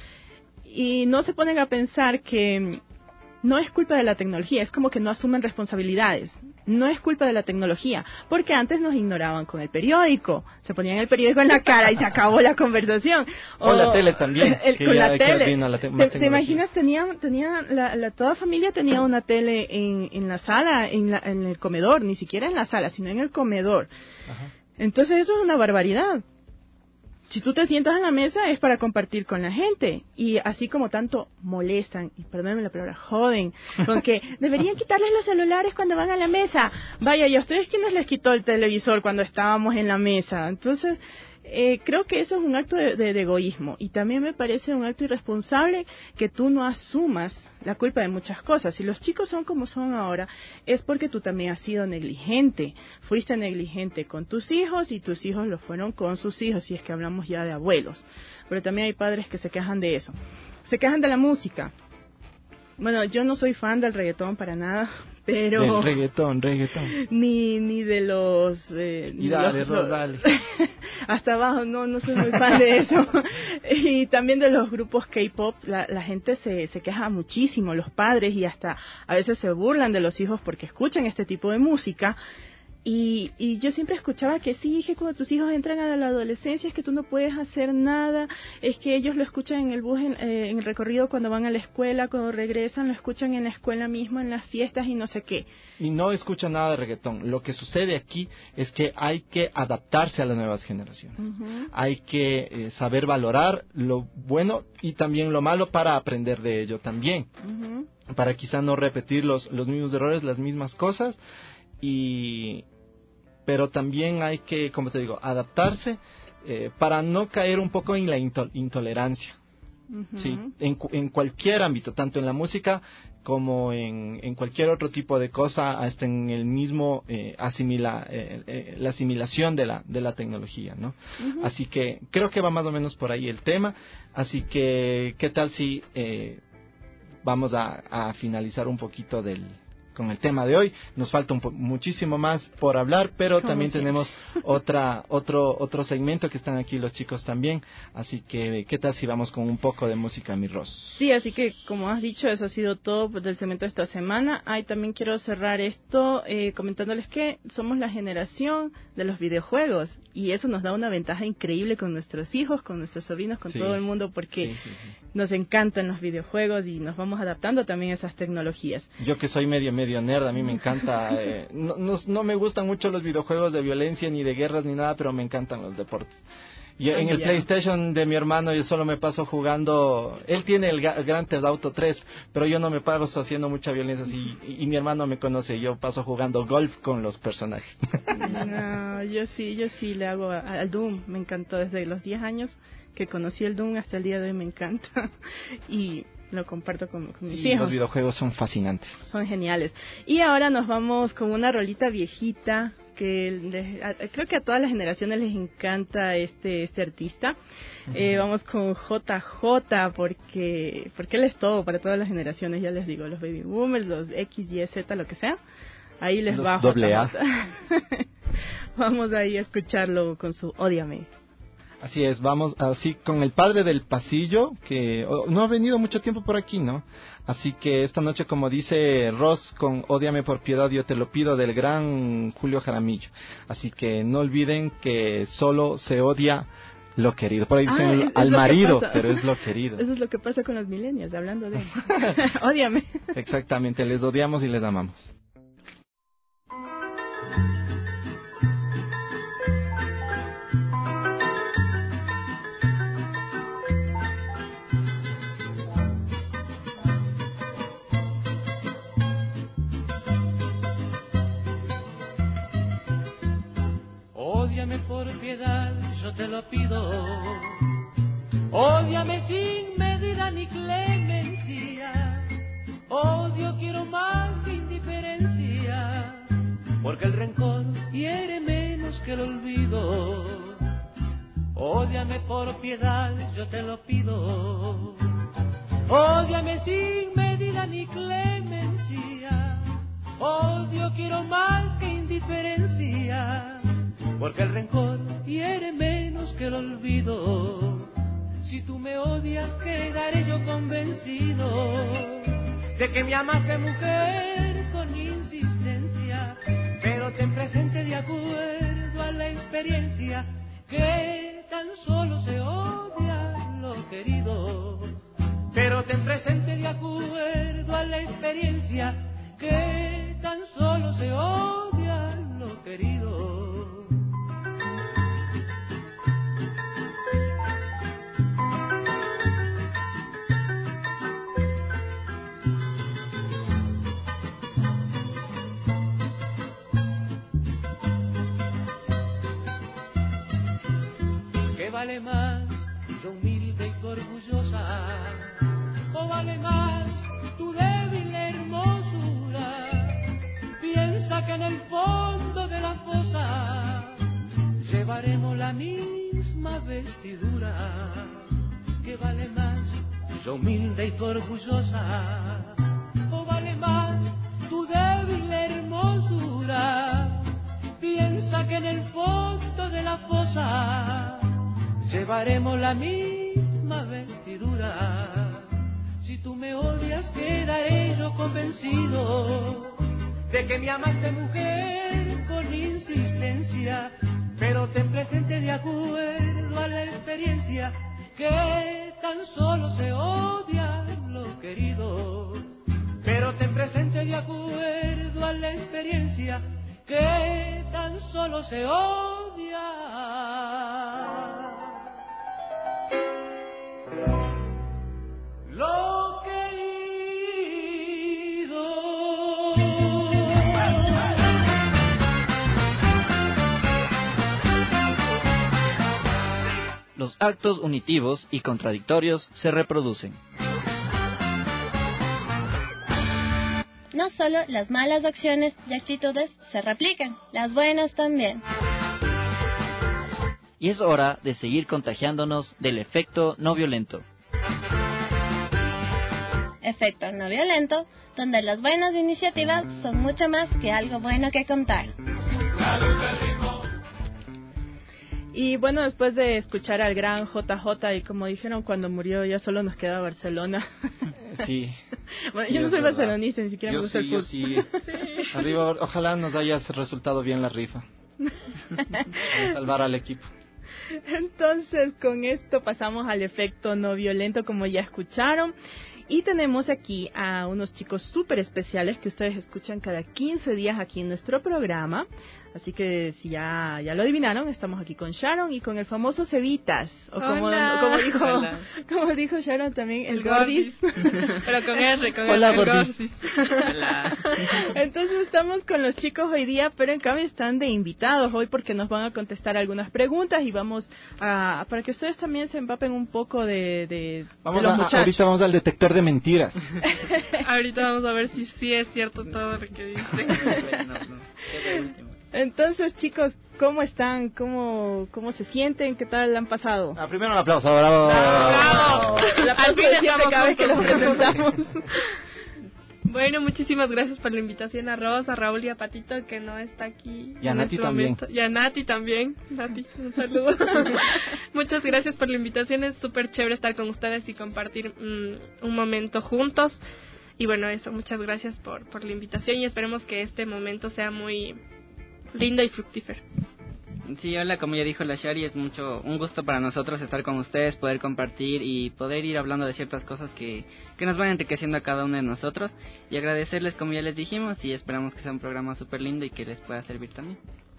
Y no se ponen a pensar que no es culpa de la tecnología, es como que no asumen responsabilidades. No es culpa de la tecnología, porque antes nos ignoraban con el periódico. Se ponían el periódico en la cara y se acabó la conversación. O, o la tele también. El, que con ya, la tele. La te ¿Te, ¿Te imaginas? Tenía, tenía la, la, toda familia tenía una tele en, en la sala, en, la, en el comedor, ni siquiera en la sala, sino en el comedor. Ajá. Entonces eso es una barbaridad. Si tú te sientas en la mesa es para compartir con la gente, y así como tanto molestan, y perdónenme la palabra, joden, con que deberían quitarles los celulares cuando van a la mesa. Vaya, ¿y a ustedes quiénes les quitó el televisor cuando estábamos en la mesa? Entonces, eh, creo que eso es un acto de, de, de egoísmo, y también me parece un acto irresponsable que tú no asumas la culpa de muchas cosas. Si los chicos son como son ahora, es porque tú también has sido negligente. Fuiste negligente con tus hijos y tus hijos lo fueron con sus hijos, si es que hablamos ya de abuelos. Pero también hay padres que se quejan de eso. Se quejan de la música. Bueno, yo no soy fan del reggaetón para nada, pero... Del reggaetón, reggaetón. Ni, ni de los... Eh, y dale, los, Ros, dale. Hasta abajo, no, no soy muy fan de eso. Y también de los grupos K-pop, la, la gente se, se queja muchísimo, los padres, y hasta a veces se burlan de los hijos porque escuchan este tipo de música. Y, y yo siempre escuchaba que sí, que cuando tus hijos entran a la adolescencia es que tú no puedes hacer nada, es que ellos lo escuchan en el bus, en, eh, en el recorrido cuando van a la escuela, cuando regresan lo escuchan en la escuela misma, en las fiestas y no sé qué. Y no escuchan nada de reggaetón. Lo que sucede aquí es que hay que adaptarse a las nuevas generaciones. Uh-huh. Hay que eh, saber valorar lo bueno y también lo malo para aprender de ello también. Uh-huh. Para quizá no repetir los, los mismos errores, las mismas cosas. Y pero también hay que, como te digo, adaptarse eh, para no caer un poco en la into- intolerancia. Uh-huh. Sí, en, en cualquier ámbito, tanto en la música como en, en cualquier otro tipo de cosa, hasta en el mismo eh, asimila, eh, eh, la asimilación de la de la tecnología, ¿no? Uh-huh. Así que creo que va más o menos por ahí el tema. Así que, ¿qué tal si eh, vamos a, a finalizar un poquito del con el tema de hoy? Nos falta un po- muchísimo más por hablar, pero también siempre tenemos otra otro otro segmento que están aquí los chicos también, así que ¿qué tal si vamos con un poco de música, mi Ros? Sí, así que como has dicho, eso ha sido todo del segmento de esta semana. Ay, también quiero cerrar esto eh, comentándoles que somos la generación de los videojuegos, y eso nos da una ventaja increíble con nuestros hijos, con nuestros sobrinos, con sí. todo el mundo, porque sí, sí, sí. nos encantan los videojuegos y nos vamos adaptando también a esas tecnologías. Yo que soy medio medio nerd, a mí me encanta, eh, no, no, no me gustan mucho los videojuegos de violencia ni de guerras ni nada, pero me encantan los deportes. Yo, en el yeah. PlayStation de mi hermano yo solo me paso jugando, él tiene el, el Grand Theft Auto tres, pero yo no me paso haciendo mucha violencia así, y, y mi hermano me conoce, yo paso jugando golf con los personajes. No, yo sí, yo sí le hago al Doom, me encantó desde los diez años que conocí el Doom hasta el día de hoy, me encanta, y lo comparto con, con mis sí, hijos. Los videojuegos son fascinantes. Son geniales. Y ahora nos vamos con una rolita viejita que les, a, creo que a todas las generaciones les encanta este este artista. Uh-huh. Eh, vamos con J J porque porque él es todo para todas las generaciones, ya les digo, los baby boomers, los X, Y, Z, lo que sea. Ahí les los va doble A. Vamos ahí a escucharlo con su Ódiame. Así es, vamos así con el padre del pasillo, que oh, no ha venido mucho tiempo por aquí, ¿no? Así que esta noche, como dice Ross, con Ódiame por piedad, yo te lo pido, del gran Julio Jaramillo. Así que no olviden que solo se odia lo querido. Por ahí Ah, dicen es- al es lo que marido, pasa. pero es lo querido. Eso es lo que pasa con los millennials, hablando de... Ódiame. Exactamente, les odiamos y les amamos. Ódiame por piedad, yo te lo pido. Ódiame sin medida ni clemencia. Odio quiero más que indiferencia, porque el rencor hiere menos que el olvido. Ódiame por piedad, yo te lo pido. Ódiame sin medida ni clemencia. Odio quiero más que indiferencia, porque el rencor hiere menos que el olvido. Si tú me odias, quedaré yo convencido de que me amaste, mujer, con insistencia. Pero ten presente, de acuerdo a la experiencia, que tan solo se odia lo querido. Pero ten presente, de acuerdo a la experiencia, que tan solo se odia lo querido. ¿Qué vale más, yo humilde y orgullosa? ¿O vale más tu débil hermosura? Piensa que en el fondo de la fosa llevaremos la misma vestidura. ¿Qué vale más, yo humilde y orgullosa? ¿O vale más tu débil hermosura? Piensa que en el fondo de la fosa llevaremos la misma vestidura. Si tú me odias, quedaré yo convencido de que me amaste, mujer, con insistencia. Pero ten presente, de acuerdo a la experiencia, que tan solo se odia lo querido. Pero ten presente, de acuerdo a la experiencia, que tan solo se odia lo querido. Los actos unitivos y contradictorios se reproducen. No solo las malas acciones y actitudes se replican, las buenas también. Y es hora de seguir contagiándonos del efecto no violento. Efecto no violento, donde las buenas iniciativas son mucho más que algo bueno que contar. Y bueno, después de escuchar al gran J J, y como dijeron cuando murió, ya solo nos queda Barcelona. Sí. Bueno, Sí, yo no es soy verdad. barcelonista, ni siquiera Yo me gusta sí, el yo fútbol. sí. Arriba, ojalá nos haya resultado bien la rifa. Salvar al equipo. Entonces, con esto pasamos al efecto no violento, como ya escucharon. Y tenemos aquí a unos chicos súper especiales que ustedes escuchan cada quince días aquí en nuestro programa. Así que si ya, ya lo adivinaron, estamos aquí con Sharon y con el famoso Cevitas. O como, Hola. como dijo Hola. como dijo Sharon también, el, El Gordis. Pero con R, con Hola, R, el Gordis. Gordis. Hola. Entonces estamos con los chicos hoy día, pero en cambio están de invitados hoy porque nos van a contestar algunas preguntas y vamos a, para que ustedes también se empapen un poco de, de, Vamos de los a, muchachos. ahorita vamos al detector de mentiras. Ahorita vamos a ver si sí es cierto todo lo que dicen. No, no, qué de último. Entonces, chicos, ¿cómo están? ¿Cómo, cómo se sienten? ¿Qué tal han pasado? Ah, primero un aplauso, bravo. ¡Bravo! El aplauso Al fin de siempre estamos cada vez que los juntos. presentamos. Bueno, muchísimas gracias por la invitación a Rosa, a Raúl y a Patito, que no está aquí. Y a en Nati este también. momento. Y a Nati también. Nati, un saludo. Muchas gracias por la invitación. Es súper chévere estar con ustedes y compartir mm, un momento juntos. Y bueno, eso, muchas gracias por, por la invitación y esperemos que este momento sea muy lindo y fructífero. Sí, hola, como ya dijo la Shari, es mucho un gusto para nosotros estar con ustedes, poder compartir y poder ir hablando de ciertas cosas que, que nos van enriqueciendo a cada uno de nosotros, y agradecerles, como ya les dijimos, y esperamos que sea un programa súper lindo y que les pueda servir también.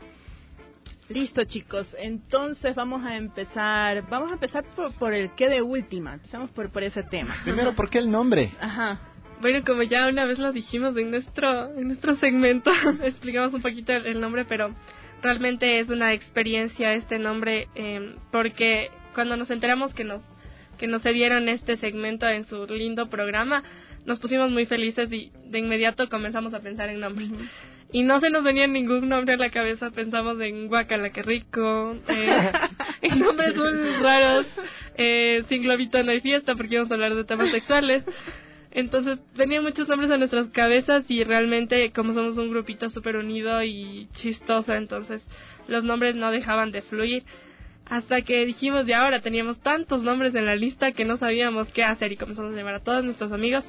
Listo, chicos, entonces vamos a empezar, vamos a empezar por, por el qué de última, empezamos por, por ese tema. Primero, ¿por qué el nombre? Ajá. Bueno, como ya una vez lo dijimos en nuestro en nuestro segmento, explicamos un poquito el, el nombre, pero realmente es una experiencia este nombre, eh, porque cuando nos enteramos que nos que nos cedieron este segmento en su lindo programa, nos pusimos muy felices y de inmediato comenzamos a pensar en nombres. Uh-huh. Y no se nos venía ningún nombre a la cabeza, pensamos en guacala, qué rico, eh, en nombres muy raros, eh, sin globito no hay fiesta, porque íbamos a hablar de temas sexuales. Entonces venían muchos nombres a nuestras cabezas y realmente, como somos un grupito súper unido y chistoso, entonces los nombres no dejaban de fluir. Hasta que dijimos, y ahora teníamos tantos nombres en la lista que no sabíamos qué hacer, y comenzamos a llamar a todos nuestros amigos.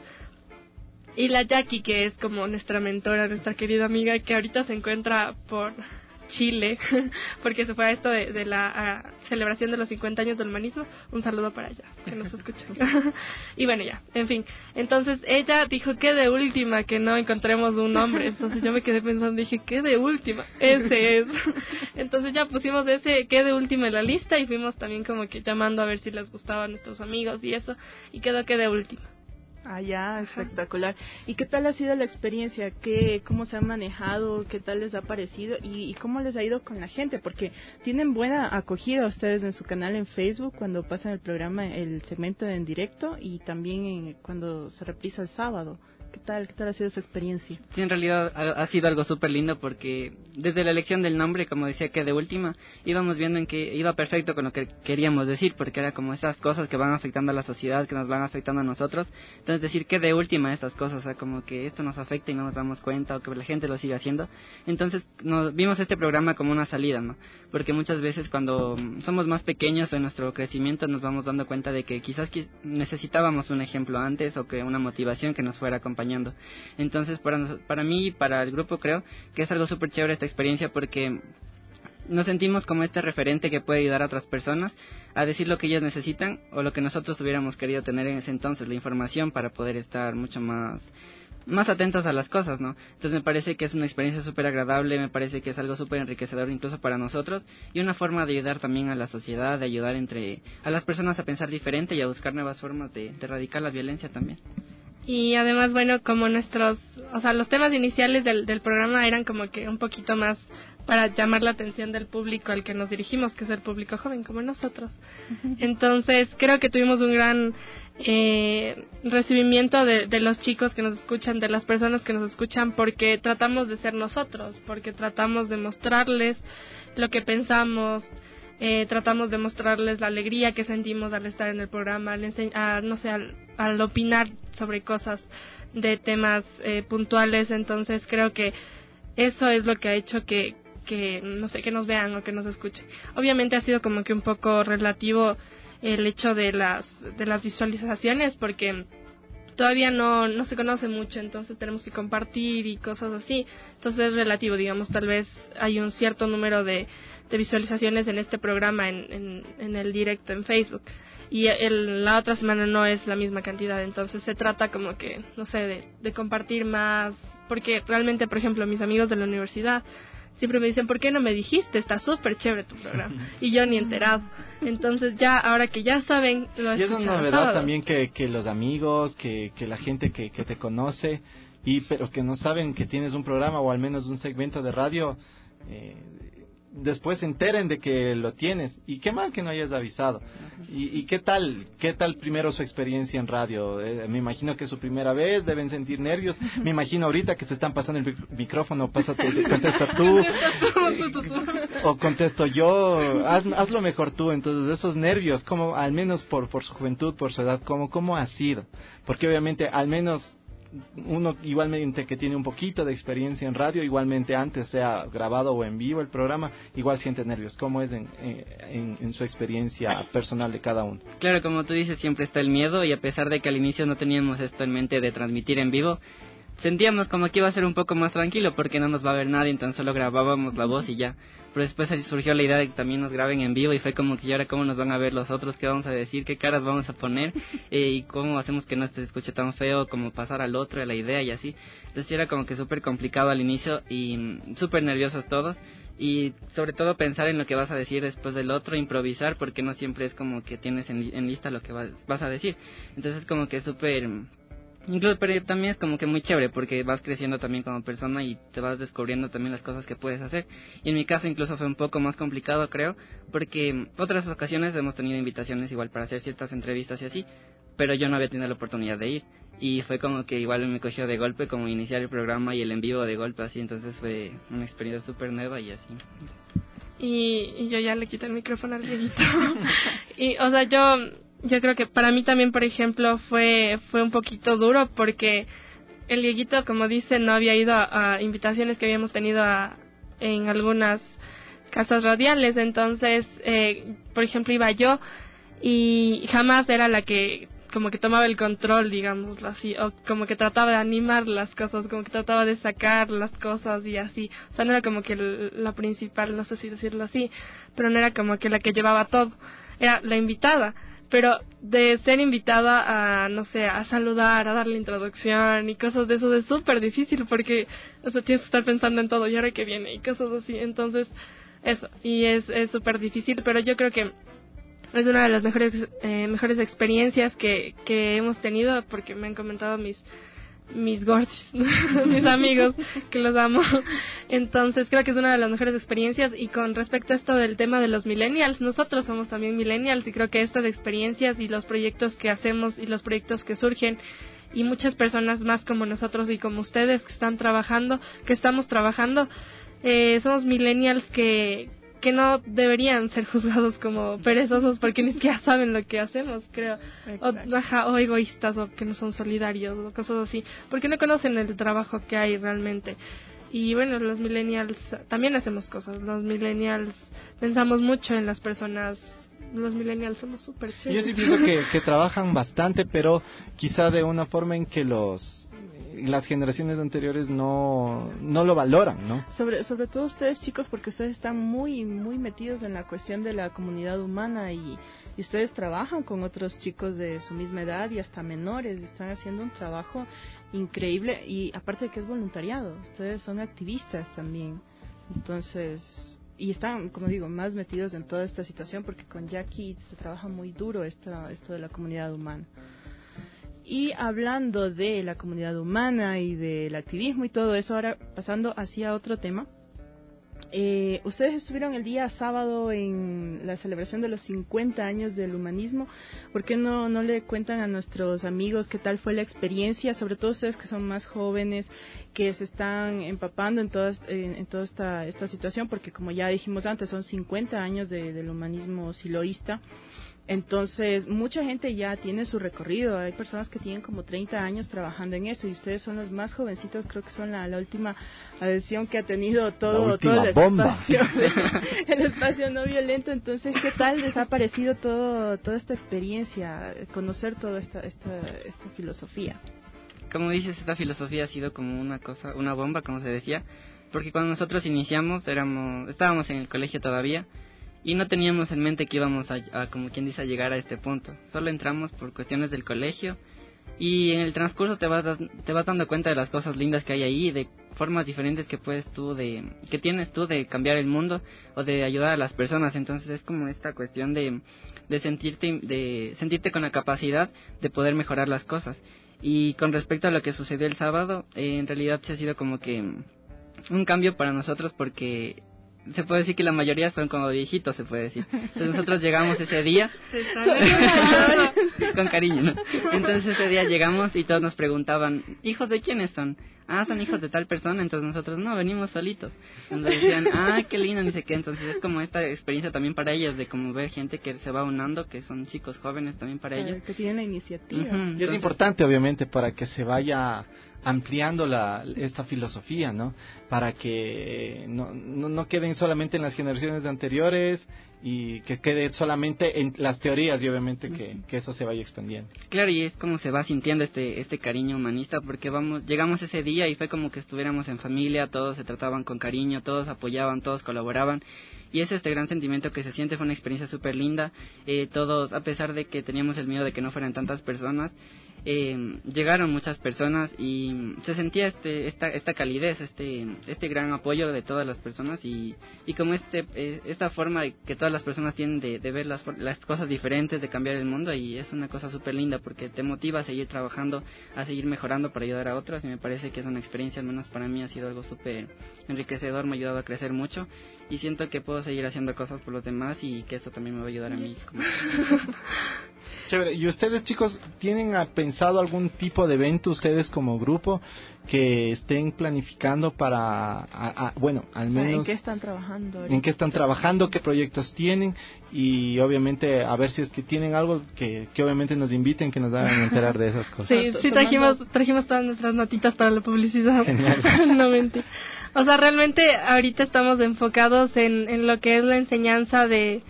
Y la Jackie, que es como nuestra mentora, nuestra querida amiga, que ahorita se encuentra por Chile, porque se fue a esto de, de la a, celebración de los cincuenta años del humanismo. Un saludo para ella, que nos escucha. Y bueno, ya, en fin. Entonces ella dijo que de última, que no encontremos un nombre. Entonces yo me quedé pensando, dije, ¿qué de última? Ese es. Entonces ya pusimos ese que de última en la lista y fuimos también como que llamando a ver si les gustaba a nuestros amigos y eso. Y quedó que de última. Ah, ya, espectacular. ¿Y qué tal ha sido la experiencia? ¿Qué, ¿Cómo se han manejado? ¿Qué tal les ha parecido? ¿Y, y cómo les ha ido con la gente? Porque tienen buena acogida ustedes en su canal en Facebook cuando pasan el programa, el segmento en directo, y también en, cuando se reprisa el sábado. ¿Qué tal, qué tal ha sido esa experiencia? Sí, en realidad ha, ha sido algo súper lindo porque desde la elección del nombre, como decía que de última, íbamos viendo en que iba perfecto con lo que queríamos decir, porque era como esas cosas que van afectando a la sociedad, que nos van afectando a nosotros. Entonces decir que de última estas cosas, o sea, como que esto nos afecta y no nos damos cuenta, o que la gente lo sigue haciendo. Entonces nos vimos este programa como una salida, ¿no? Porque muchas veces cuando somos más pequeños o en nuestro crecimiento nos vamos dando cuenta de que quizás necesitábamos un ejemplo antes, o que una motivación que nos fuera acompañando. Entonces para, nos, para mí y para el grupo creo que es algo súper chévere esta experiencia, porque nos sentimos como este referente que puede ayudar a otras personas a decir lo que ellas necesitan o lo que nosotros hubiéramos querido tener en ese entonces, la información para poder estar mucho más más atentos a las cosas, ¿no? Entonces me parece que es una experiencia súper agradable, me parece que es algo súper enriquecedor incluso para nosotros, y una forma de ayudar también a la sociedad, de ayudar entre a las personas a pensar diferente y a buscar nuevas formas de, de erradicar la violencia también. Y además, bueno, como nuestros, o sea, los temas iniciales del, del programa eran como que un poquito más para llamar la atención del público al que nos dirigimos, que es el público joven, como nosotros. Uh-huh. Entonces, creo que tuvimos un gran eh, recibimiento de, de los chicos que nos escuchan, de las personas que nos escuchan, porque tratamos de ser nosotros, porque tratamos de mostrarles lo que pensamos. Eh, tratamos de mostrarles la alegría que sentimos al estar en el programa, al ense- a, no sé, al, al opinar sobre cosas de temas eh, puntuales. Entonces creo que eso es lo que ha hecho que, que, no sé, que nos vean o que nos escuchen. Obviamente ha sido como que un poco relativo el hecho de las, de las visualizaciones, porque todavía no, no se conoce mucho, entonces tenemos que compartir y cosas así. Entonces es relativo, digamos, tal vez hay un cierto número de de visualizaciones en este programa en, en, en el directo en Facebook, y el, la otra semana no es la misma cantidad. Entonces se trata como que, no sé, de, de compartir más, porque realmente, por ejemplo, mis amigos de la universidad siempre me dicen, ¿por qué no me dijiste? Está súper chévere tu programa. Y yo ni enterado. Entonces ya, ahora que ya saben, lo y es una novedad también que, que los amigos, que, que la gente que, que te conoce, y pero que no saben que tienes un programa o al menos un segmento de radio, eh, después se enteren de que lo tienes, y qué mal que no hayas avisado. Y, y qué tal, qué tal primero su experiencia en radio. Eh, me imagino que es su primera vez, deben sentir nervios. Me imagino ahorita que te están pasando el micrófono, pásate, contesta tú, o contesto yo, haz, hazlo mejor tú. Entonces esos nervios, como al menos por por su juventud, por su edad, cómo cómo ha sido, porque obviamente al menos uno igualmente que tiene un poquito de experiencia en radio, igualmente antes sea grabado o en vivo el programa, igual siente nervios. ¿Cómo es en, en, en su experiencia personal de cada uno? Claro, como tú dices, siempre está el miedo, y a pesar de que al inicio no teníamos esto en mente de transmitir en vivo, sentíamos como que iba a ser un poco más tranquilo porque no nos va a ver nadie, entonces solo grabábamos la voz y ya. Pero después surgió la idea de que también nos graben en vivo y fue como que, ¿y ahora cómo nos van a ver los otros? ¿Qué vamos a decir? ¿Qué caras vamos a poner? Eh, ¿Y cómo hacemos que no se escuche tan feo como pasar al otro, a la idea y así? Entonces era como que súper complicado al inicio y súper nerviosos todos. Y sobre todo pensar en lo que vas a decir después del otro, improvisar, porque no siempre es como que tienes en, en lista lo que vas, vas a decir. Entonces como que súper... Incluso, pero también es como que muy chévere porque vas creciendo también como persona y te vas descubriendo también las cosas que puedes hacer. Y en mi caso incluso fue un poco más complicado, creo, porque otras ocasiones hemos tenido invitaciones igual para hacer ciertas entrevistas y así, pero yo no había tenido la oportunidad de ir. Y fue como que igual me cogió de golpe como iniciar el programa y el en vivo de golpe así, entonces fue una experiencia súper nueva y así. Y, y yo ya le quité el micrófono al Dieguito. Y, o sea, yo... Yo creo que para mí también, por ejemplo, fue fue un poquito duro porque el Dieguito, como dice, no había ido a, a invitaciones que habíamos tenido a, en algunas casas radiales. Entonces, eh, por ejemplo, iba yo y jamás era la que como que tomaba el control, digámoslo así, o como que trataba de animar las cosas, como que trataba de sacar las cosas y así. O sea, no era como que la principal, no sé si decirlo así, pero no era como que la que llevaba todo, era la invitada. Pero de ser invitada a, no sé, a saludar, a darle introducción y cosas de eso es súper difícil porque, o sea, tienes que estar pensando en todo y ahora que viene y cosas así. Entonces, eso, y es es súper difícil, pero yo creo que es una de las mejores eh, mejores experiencias que, que hemos tenido porque me han comentado mis mis gordis, mis amigos, que los amo. Entonces creo que es una de las mejores experiencias. Y con respecto a esto del tema de los millennials, nosotros somos también millennials y creo que estas experiencias y los proyectos que hacemos y los proyectos que surgen y muchas personas más como nosotros y como ustedes que están trabajando, que estamos trabajando, eh, somos millennials que que no deberían ser juzgados como perezosos porque ni siquiera saben lo que hacemos, creo, o, ajá, o egoístas o que no son solidarios o cosas así, porque no conocen el trabajo que hay realmente. Y bueno, los millennials también hacemos cosas, los millennials pensamos mucho en las personas, los millennials somos súper chéveres. Yo sí pienso que, que trabajan bastante, pero quizá de una forma en que los las generaciones anteriores no no lo valoran, ¿no? Sobre sobre todo ustedes, chicos, porque ustedes están muy muy metidos en la cuestión de la comunidad humana y, y ustedes trabajan con otros chicos de su misma edad y hasta menores, están haciendo un trabajo increíble y aparte de que es voluntariado, ustedes son activistas también. Entonces, y están, como digo, más metidos en toda esta situación porque con Jackie se trabaja muy duro esto, esto de la comunidad humana. Y hablando de la comunidad humana y del activismo y todo eso, ahora pasando hacia otro tema, eh, ustedes estuvieron el día sábado en la celebración de los cincuenta años del humanismo. ¿Por qué no, no le cuentan a nuestros amigos qué tal fue la experiencia? Sobre todo ustedes que son más jóvenes, que se están empapando en toda, en, en toda esta, esta situación, porque como ya dijimos antes, son cincuenta años de, del humanismo siloísta. Entonces, mucha gente ya tiene su recorrido. Hay personas que tienen como treinta años trabajando en eso y ustedes son los más jovencitos. Creo que son la, la última adhesión que ha tenido todo, todo el bomba. espacio, el espacio no violento. Entonces, ¿qué tal les ha parecido todo, toda esta experiencia, conocer toda esta, esta, esta filosofía? Como dices, esta filosofía ha sido como una cosa, una bomba, como se decía, porque cuando nosotros iniciamos, éramos, estábamos en el colegio todavía. Y no teníamos en mente que íbamos a, a, como quien dice, a llegar a este punto. Solo entramos por cuestiones del colegio y en el transcurso te vas te vas dando cuenta de las cosas lindas que hay ahí, de formas diferentes que puedes tú de que tienes tú de cambiar el mundo o de ayudar a las personas. Entonces es como esta cuestión de de sentirte de sentirte con la capacidad de poder mejorar las cosas. Y con respecto a lo que sucedió el sábado, eh, en realidad se ha sido como que un cambio para nosotros porque se puede decir que la mayoría son como viejitos, se puede decir. Entonces nosotros llegamos ese día con cariño, ¿no? Entonces ese día llegamos y todos nos preguntaban, ¿hijos de quiénes son? Ah, son hijos de tal persona. Entonces nosotros, no, venimos solitos. Entonces decían, ah, qué lindo, ni sé qué. Entonces es como esta experiencia también para ellos, de como ver gente que se va unando, que son chicos jóvenes también para ellos. Que tienen la iniciativa. Uh-huh. Y entonces, es importante, obviamente, para que se vaya ampliando la esta filosofía, ¿no? Para que no, no, no queden solamente en las generaciones anteriores y que quede solamente en las teorías y obviamente que, que eso se vaya expandiendo. Claro, y es como se va sintiendo este este cariño humanista, porque vamos llegamos ese día y fue como que estuviéramos en familia, todos se trataban con cariño, todos apoyaban, todos colaboraban, y es este gran sentimiento que se siente. Fue una experiencia súper linda. Eh, todos, a pesar de que teníamos el miedo de que no fueran tantas personas, eh, llegaron muchas personas y se sentía este esta esta calidez, este este gran apoyo de todas las personas, y y como este eh, esta forma que todas las personas tienen de, de ver las las cosas diferentes, de cambiar el mundo, y es una cosa súper linda porque te motiva a seguir trabajando, a seguir mejorando para ayudar a otros, y me parece que es una experiencia, al menos para mí ha sido algo súper enriquecedor, me ha ayudado a crecer mucho y siento que puedo seguir haciendo cosas por los demás y que esto también me va a ayudar a mí. Como... Chévere. ¿Y ustedes, chicos, tienen pensado algún tipo de evento ustedes como grupo que estén planificando para, a, a, bueno, al menos... ¿En qué están trabajando ahorita? ¿En qué están trabajando? ¿Qué proyectos tienen? Y obviamente a ver si es que tienen algo que, que obviamente nos inviten, que nos hagan enterar de esas cosas. Sí, sí trajimos, trajimos todas nuestras notitas para la publicidad. Genial. No mentira. O sea, realmente ahorita estamos enfocados en, en lo que es la enseñanza de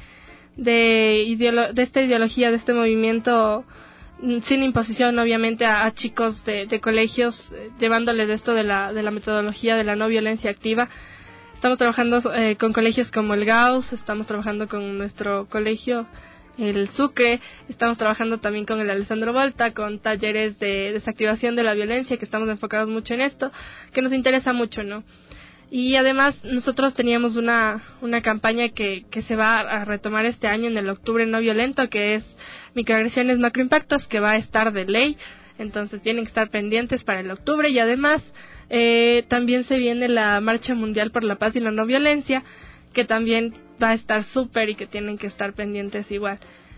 de, ideolo- de esta ideología, de este movimiento, sin imposición obviamente a, a chicos de, de colegios, eh, llevándoles esto de la, de la metodología de la no violencia activa. Estamos trabajando eh, con colegios como el Gauss, estamos trabajando con nuestro colegio, el Sucre, estamos trabajando también con el Alessandro Volta, con talleres de desactivación de la violencia, que estamos enfocados mucho en esto, que nos interesa mucho, ¿no? Y además nosotros teníamos una una campaña que, que se va a retomar este año en el Octubre No Violento, que es microagresiones macroimpactos, que va a estar de ley, entonces tienen que estar pendientes para el octubre. Y además eh, también se viene la Marcha Mundial por la Paz y la No Violencia, que también va a estar súper y que tienen que estar pendientes igual.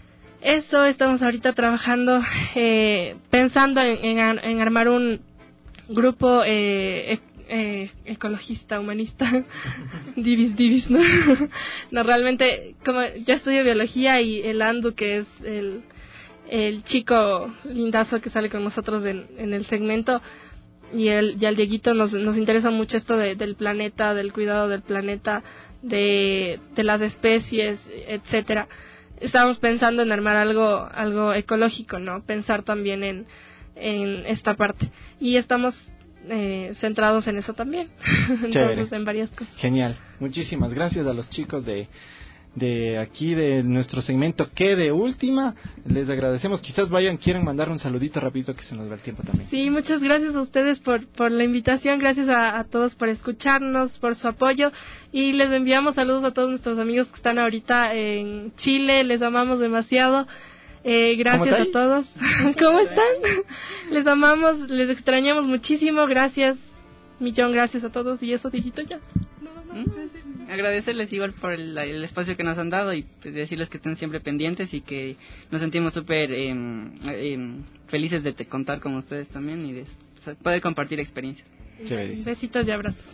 Eso estamos ahorita trabajando, eh, pensando en, en, en armar un grupo eh, Eh, ecologista, humanista, divis, divis, ¿no? No, realmente, como yo estudio biología, y el Andu, que es el, el chico lindazo que sale con nosotros en, en el segmento, y el, y al Dieguito nos, nos interesa mucho esto de, del planeta, del cuidado del planeta, de, de las especies, etcétera. Estábamos pensando en armar algo, algo ecológico, ¿no? Pensar también en, en esta parte. Y estamos Eh, centrados en eso también. Entonces, en varias cosas. Genial. Muchísimas gracias a los chicos de de aquí de nuestro segmento que de última. Les agradecemos. Quizás vayan, quieren mandar un saludito rapidito, que se nos va el tiempo también. Sí, muchas gracias a ustedes por por la invitación, gracias a, a todos por escucharnos, por su apoyo, y les enviamos saludos a todos nuestros amigos que están ahorita en Chile. Les amamos demasiado. Eh, gracias a todos. ¿Cómo están? Les amamos, les extrañamos muchísimo. Gracias, millón gracias a todos. Y eso, dijito ya. No, no, ¿Mm? Agradecerles igual por el, el espacio que nos han dado, y decirles que estén siempre pendientes y que nos sentimos súper eh, eh, felices de te contar con ustedes también y de poder compartir experiencias. Besitos y abrazos.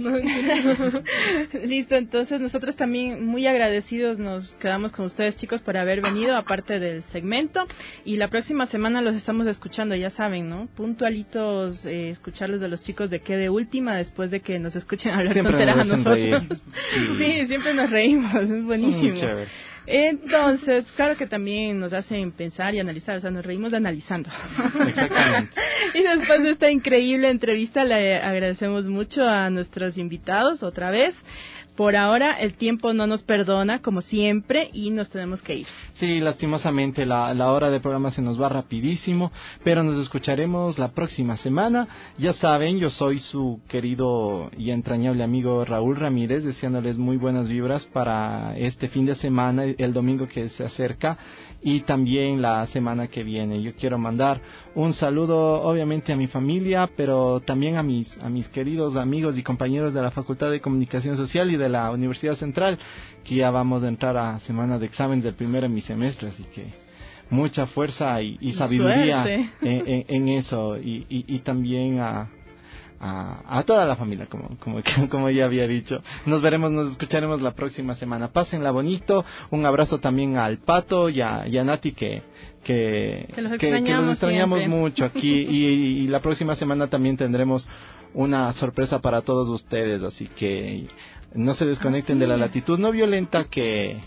Listo, entonces nosotros también muy agradecidos nos quedamos con ustedes, chicos, por haber venido, aparte del segmento, y la próxima semana los estamos escuchando, ya saben, ¿no? Puntualitos, eh, escucharles de los chicos de qué de última, después de que nos escuchen hablar tonteras a nosotros. Sí. Sí, siempre nos reímos, es buenísimo. Entonces, claro que también nos hacen pensar y analizar, o sea, nos reímos de analizando. Exactamente. Y después de esta increíble entrevista, le agradecemos mucho a nuestros invitados otra vez. Por ahora, el tiempo no nos perdona, como siempre, y nos tenemos que ir. Sí, lastimosamente, la, la hora de programa se nos va rapidísimo, pero nos escucharemos la próxima semana. Ya saben, yo soy su querido y entrañable amigo Raúl Ramírez, deseándoles muy buenas vibras para este fin de semana, el domingo que se acerca, y también la semana que viene. Yo quiero mandar un saludo obviamente a mi familia, pero también a mis a mis queridos amigos y compañeros de la Facultad de Comunicación Social y de la Universidad Central, que ya vamos a entrar a semana de exámenes del primer semestre, así que mucha fuerza y, y sabiduría en, en, en eso, y, y, y también a A, a toda la familia, como, como, como ya había dicho. Nos veremos, nos escucharemos la próxima semana. Pásenla bonito. Un abrazo también al Pato y a, y a Nati, que, que, que los que, extrañamos, que los extrañamos mucho aquí. Y, y la próxima semana también tendremos una sorpresa para todos ustedes. Así que no se desconecten de la latitud no violenta, que,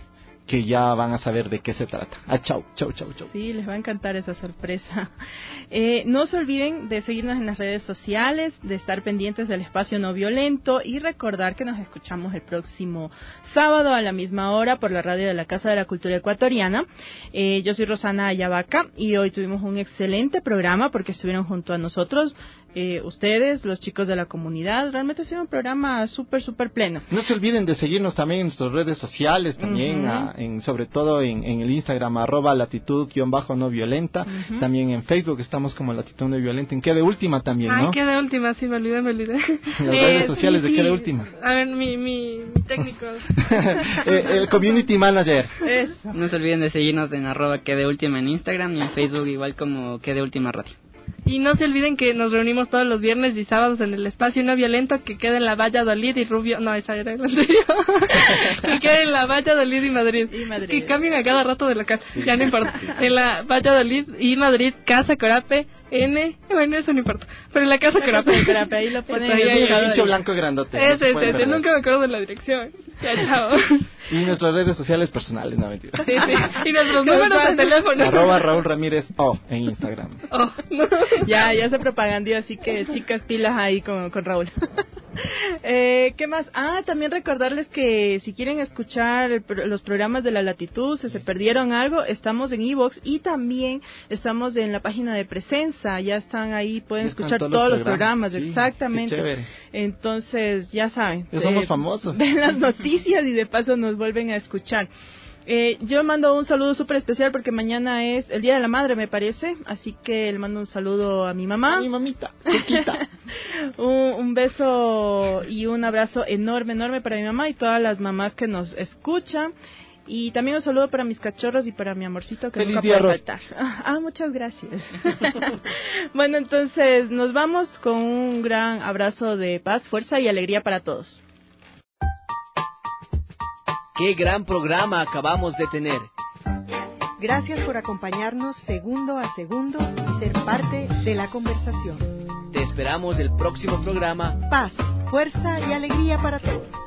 que ya van a saber de qué se trata. Ah, chau, chau, chau, chau. Sí, les va a encantar esa sorpresa. Eh, no se olviden de seguirnos en las redes sociales, de estar pendientes del espacio no violento y recordar que nos escuchamos el próximo sábado a la misma hora por la radio de la Casa de la Cultura Ecuatoriana. Eh, yo soy Rosana Ayabaca y hoy tuvimos un excelente programa porque estuvieron junto a nosotros eh, ustedes, los chicos de la comunidad. Realmente ha sido un programa súper, súper pleno. No se olviden de seguirnos también en nuestras redes sociales, también, uh-huh. a, en, sobre todo en, en el Instagram, arroba latitud-no violenta. Uh-huh. También en Facebook estamos como Latitud No Violenta. En Qué de Última también, ¿no? Ay, Qué de Última, sí, me olvidé, me olvidé. En las eh, redes sociales sí, de sí. Qué de Última. A ver, mi, mi, mi técnico. El community manager. Eso. No se olviden de seguirnos en arroba Qué de Última en Instagram y en Facebook igual como Qué de Última Radio. Y no se olviden que nos reunimos todos los viernes y sábados en el espacio no violento que queda en la Valladolid y Rubio... No, esa era el anterior. Que queda en la Valladolid y Madrid. y Madrid. Que cambian a cada rato de local. Sí, ya no importa. Sí, sí. En la Valladolid y Madrid, Casa Corape, N... Bueno, eso no importa. Pero en la Casa Corape. Casa Corape, ahí lo ponen. Ahí, ahí, ahí, ahí. Bicho blanco grandote. Ese, ese, ese. Nunca me acuerdo de la dirección. Ya, chao. Y nuestras redes sociales personales, no mentira. Sí, sí. Y nuestros números de teléfono. Arroba Raúl Ramírez O en Instagram. Oh, no. Ya, ya se propagandió, así que chicas pilas ahí con, con Raúl. eh, ¿Qué más? Ah, también recordarles que si quieren escuchar el, los programas de La Latitud, si se perdieron algo, estamos en iVoox y también estamos en la página de Presenza. Ya están ahí, pueden están escuchar todos, todos los los programas, programas. Sí, exactamente. Entonces, ya saben. Ya somos famosos. Ven las noticias y de paso nos vuelven a escuchar. Eh, yo mando un saludo súper especial porque mañana es el Día de la Madre, me parece, así que le mando un saludo a mi mamá. A mi mamita, chiquita. un, un beso y un abrazo enorme, enorme para mi mamá y todas las mamás que nos escuchan. Y también un saludo para mis cachorros y para mi amorcito que Feliz nunca día, puede faltar. Ah, muchas gracias. Bueno, entonces nos vamos con un gran abrazo de paz, fuerza y alegría para todos. ¡Qué gran programa acabamos de tener! Gracias por acompañarnos segundo a segundo y ser parte de la conversación. Te esperamos el próximo programa. Paz, fuerza y alegría para todos.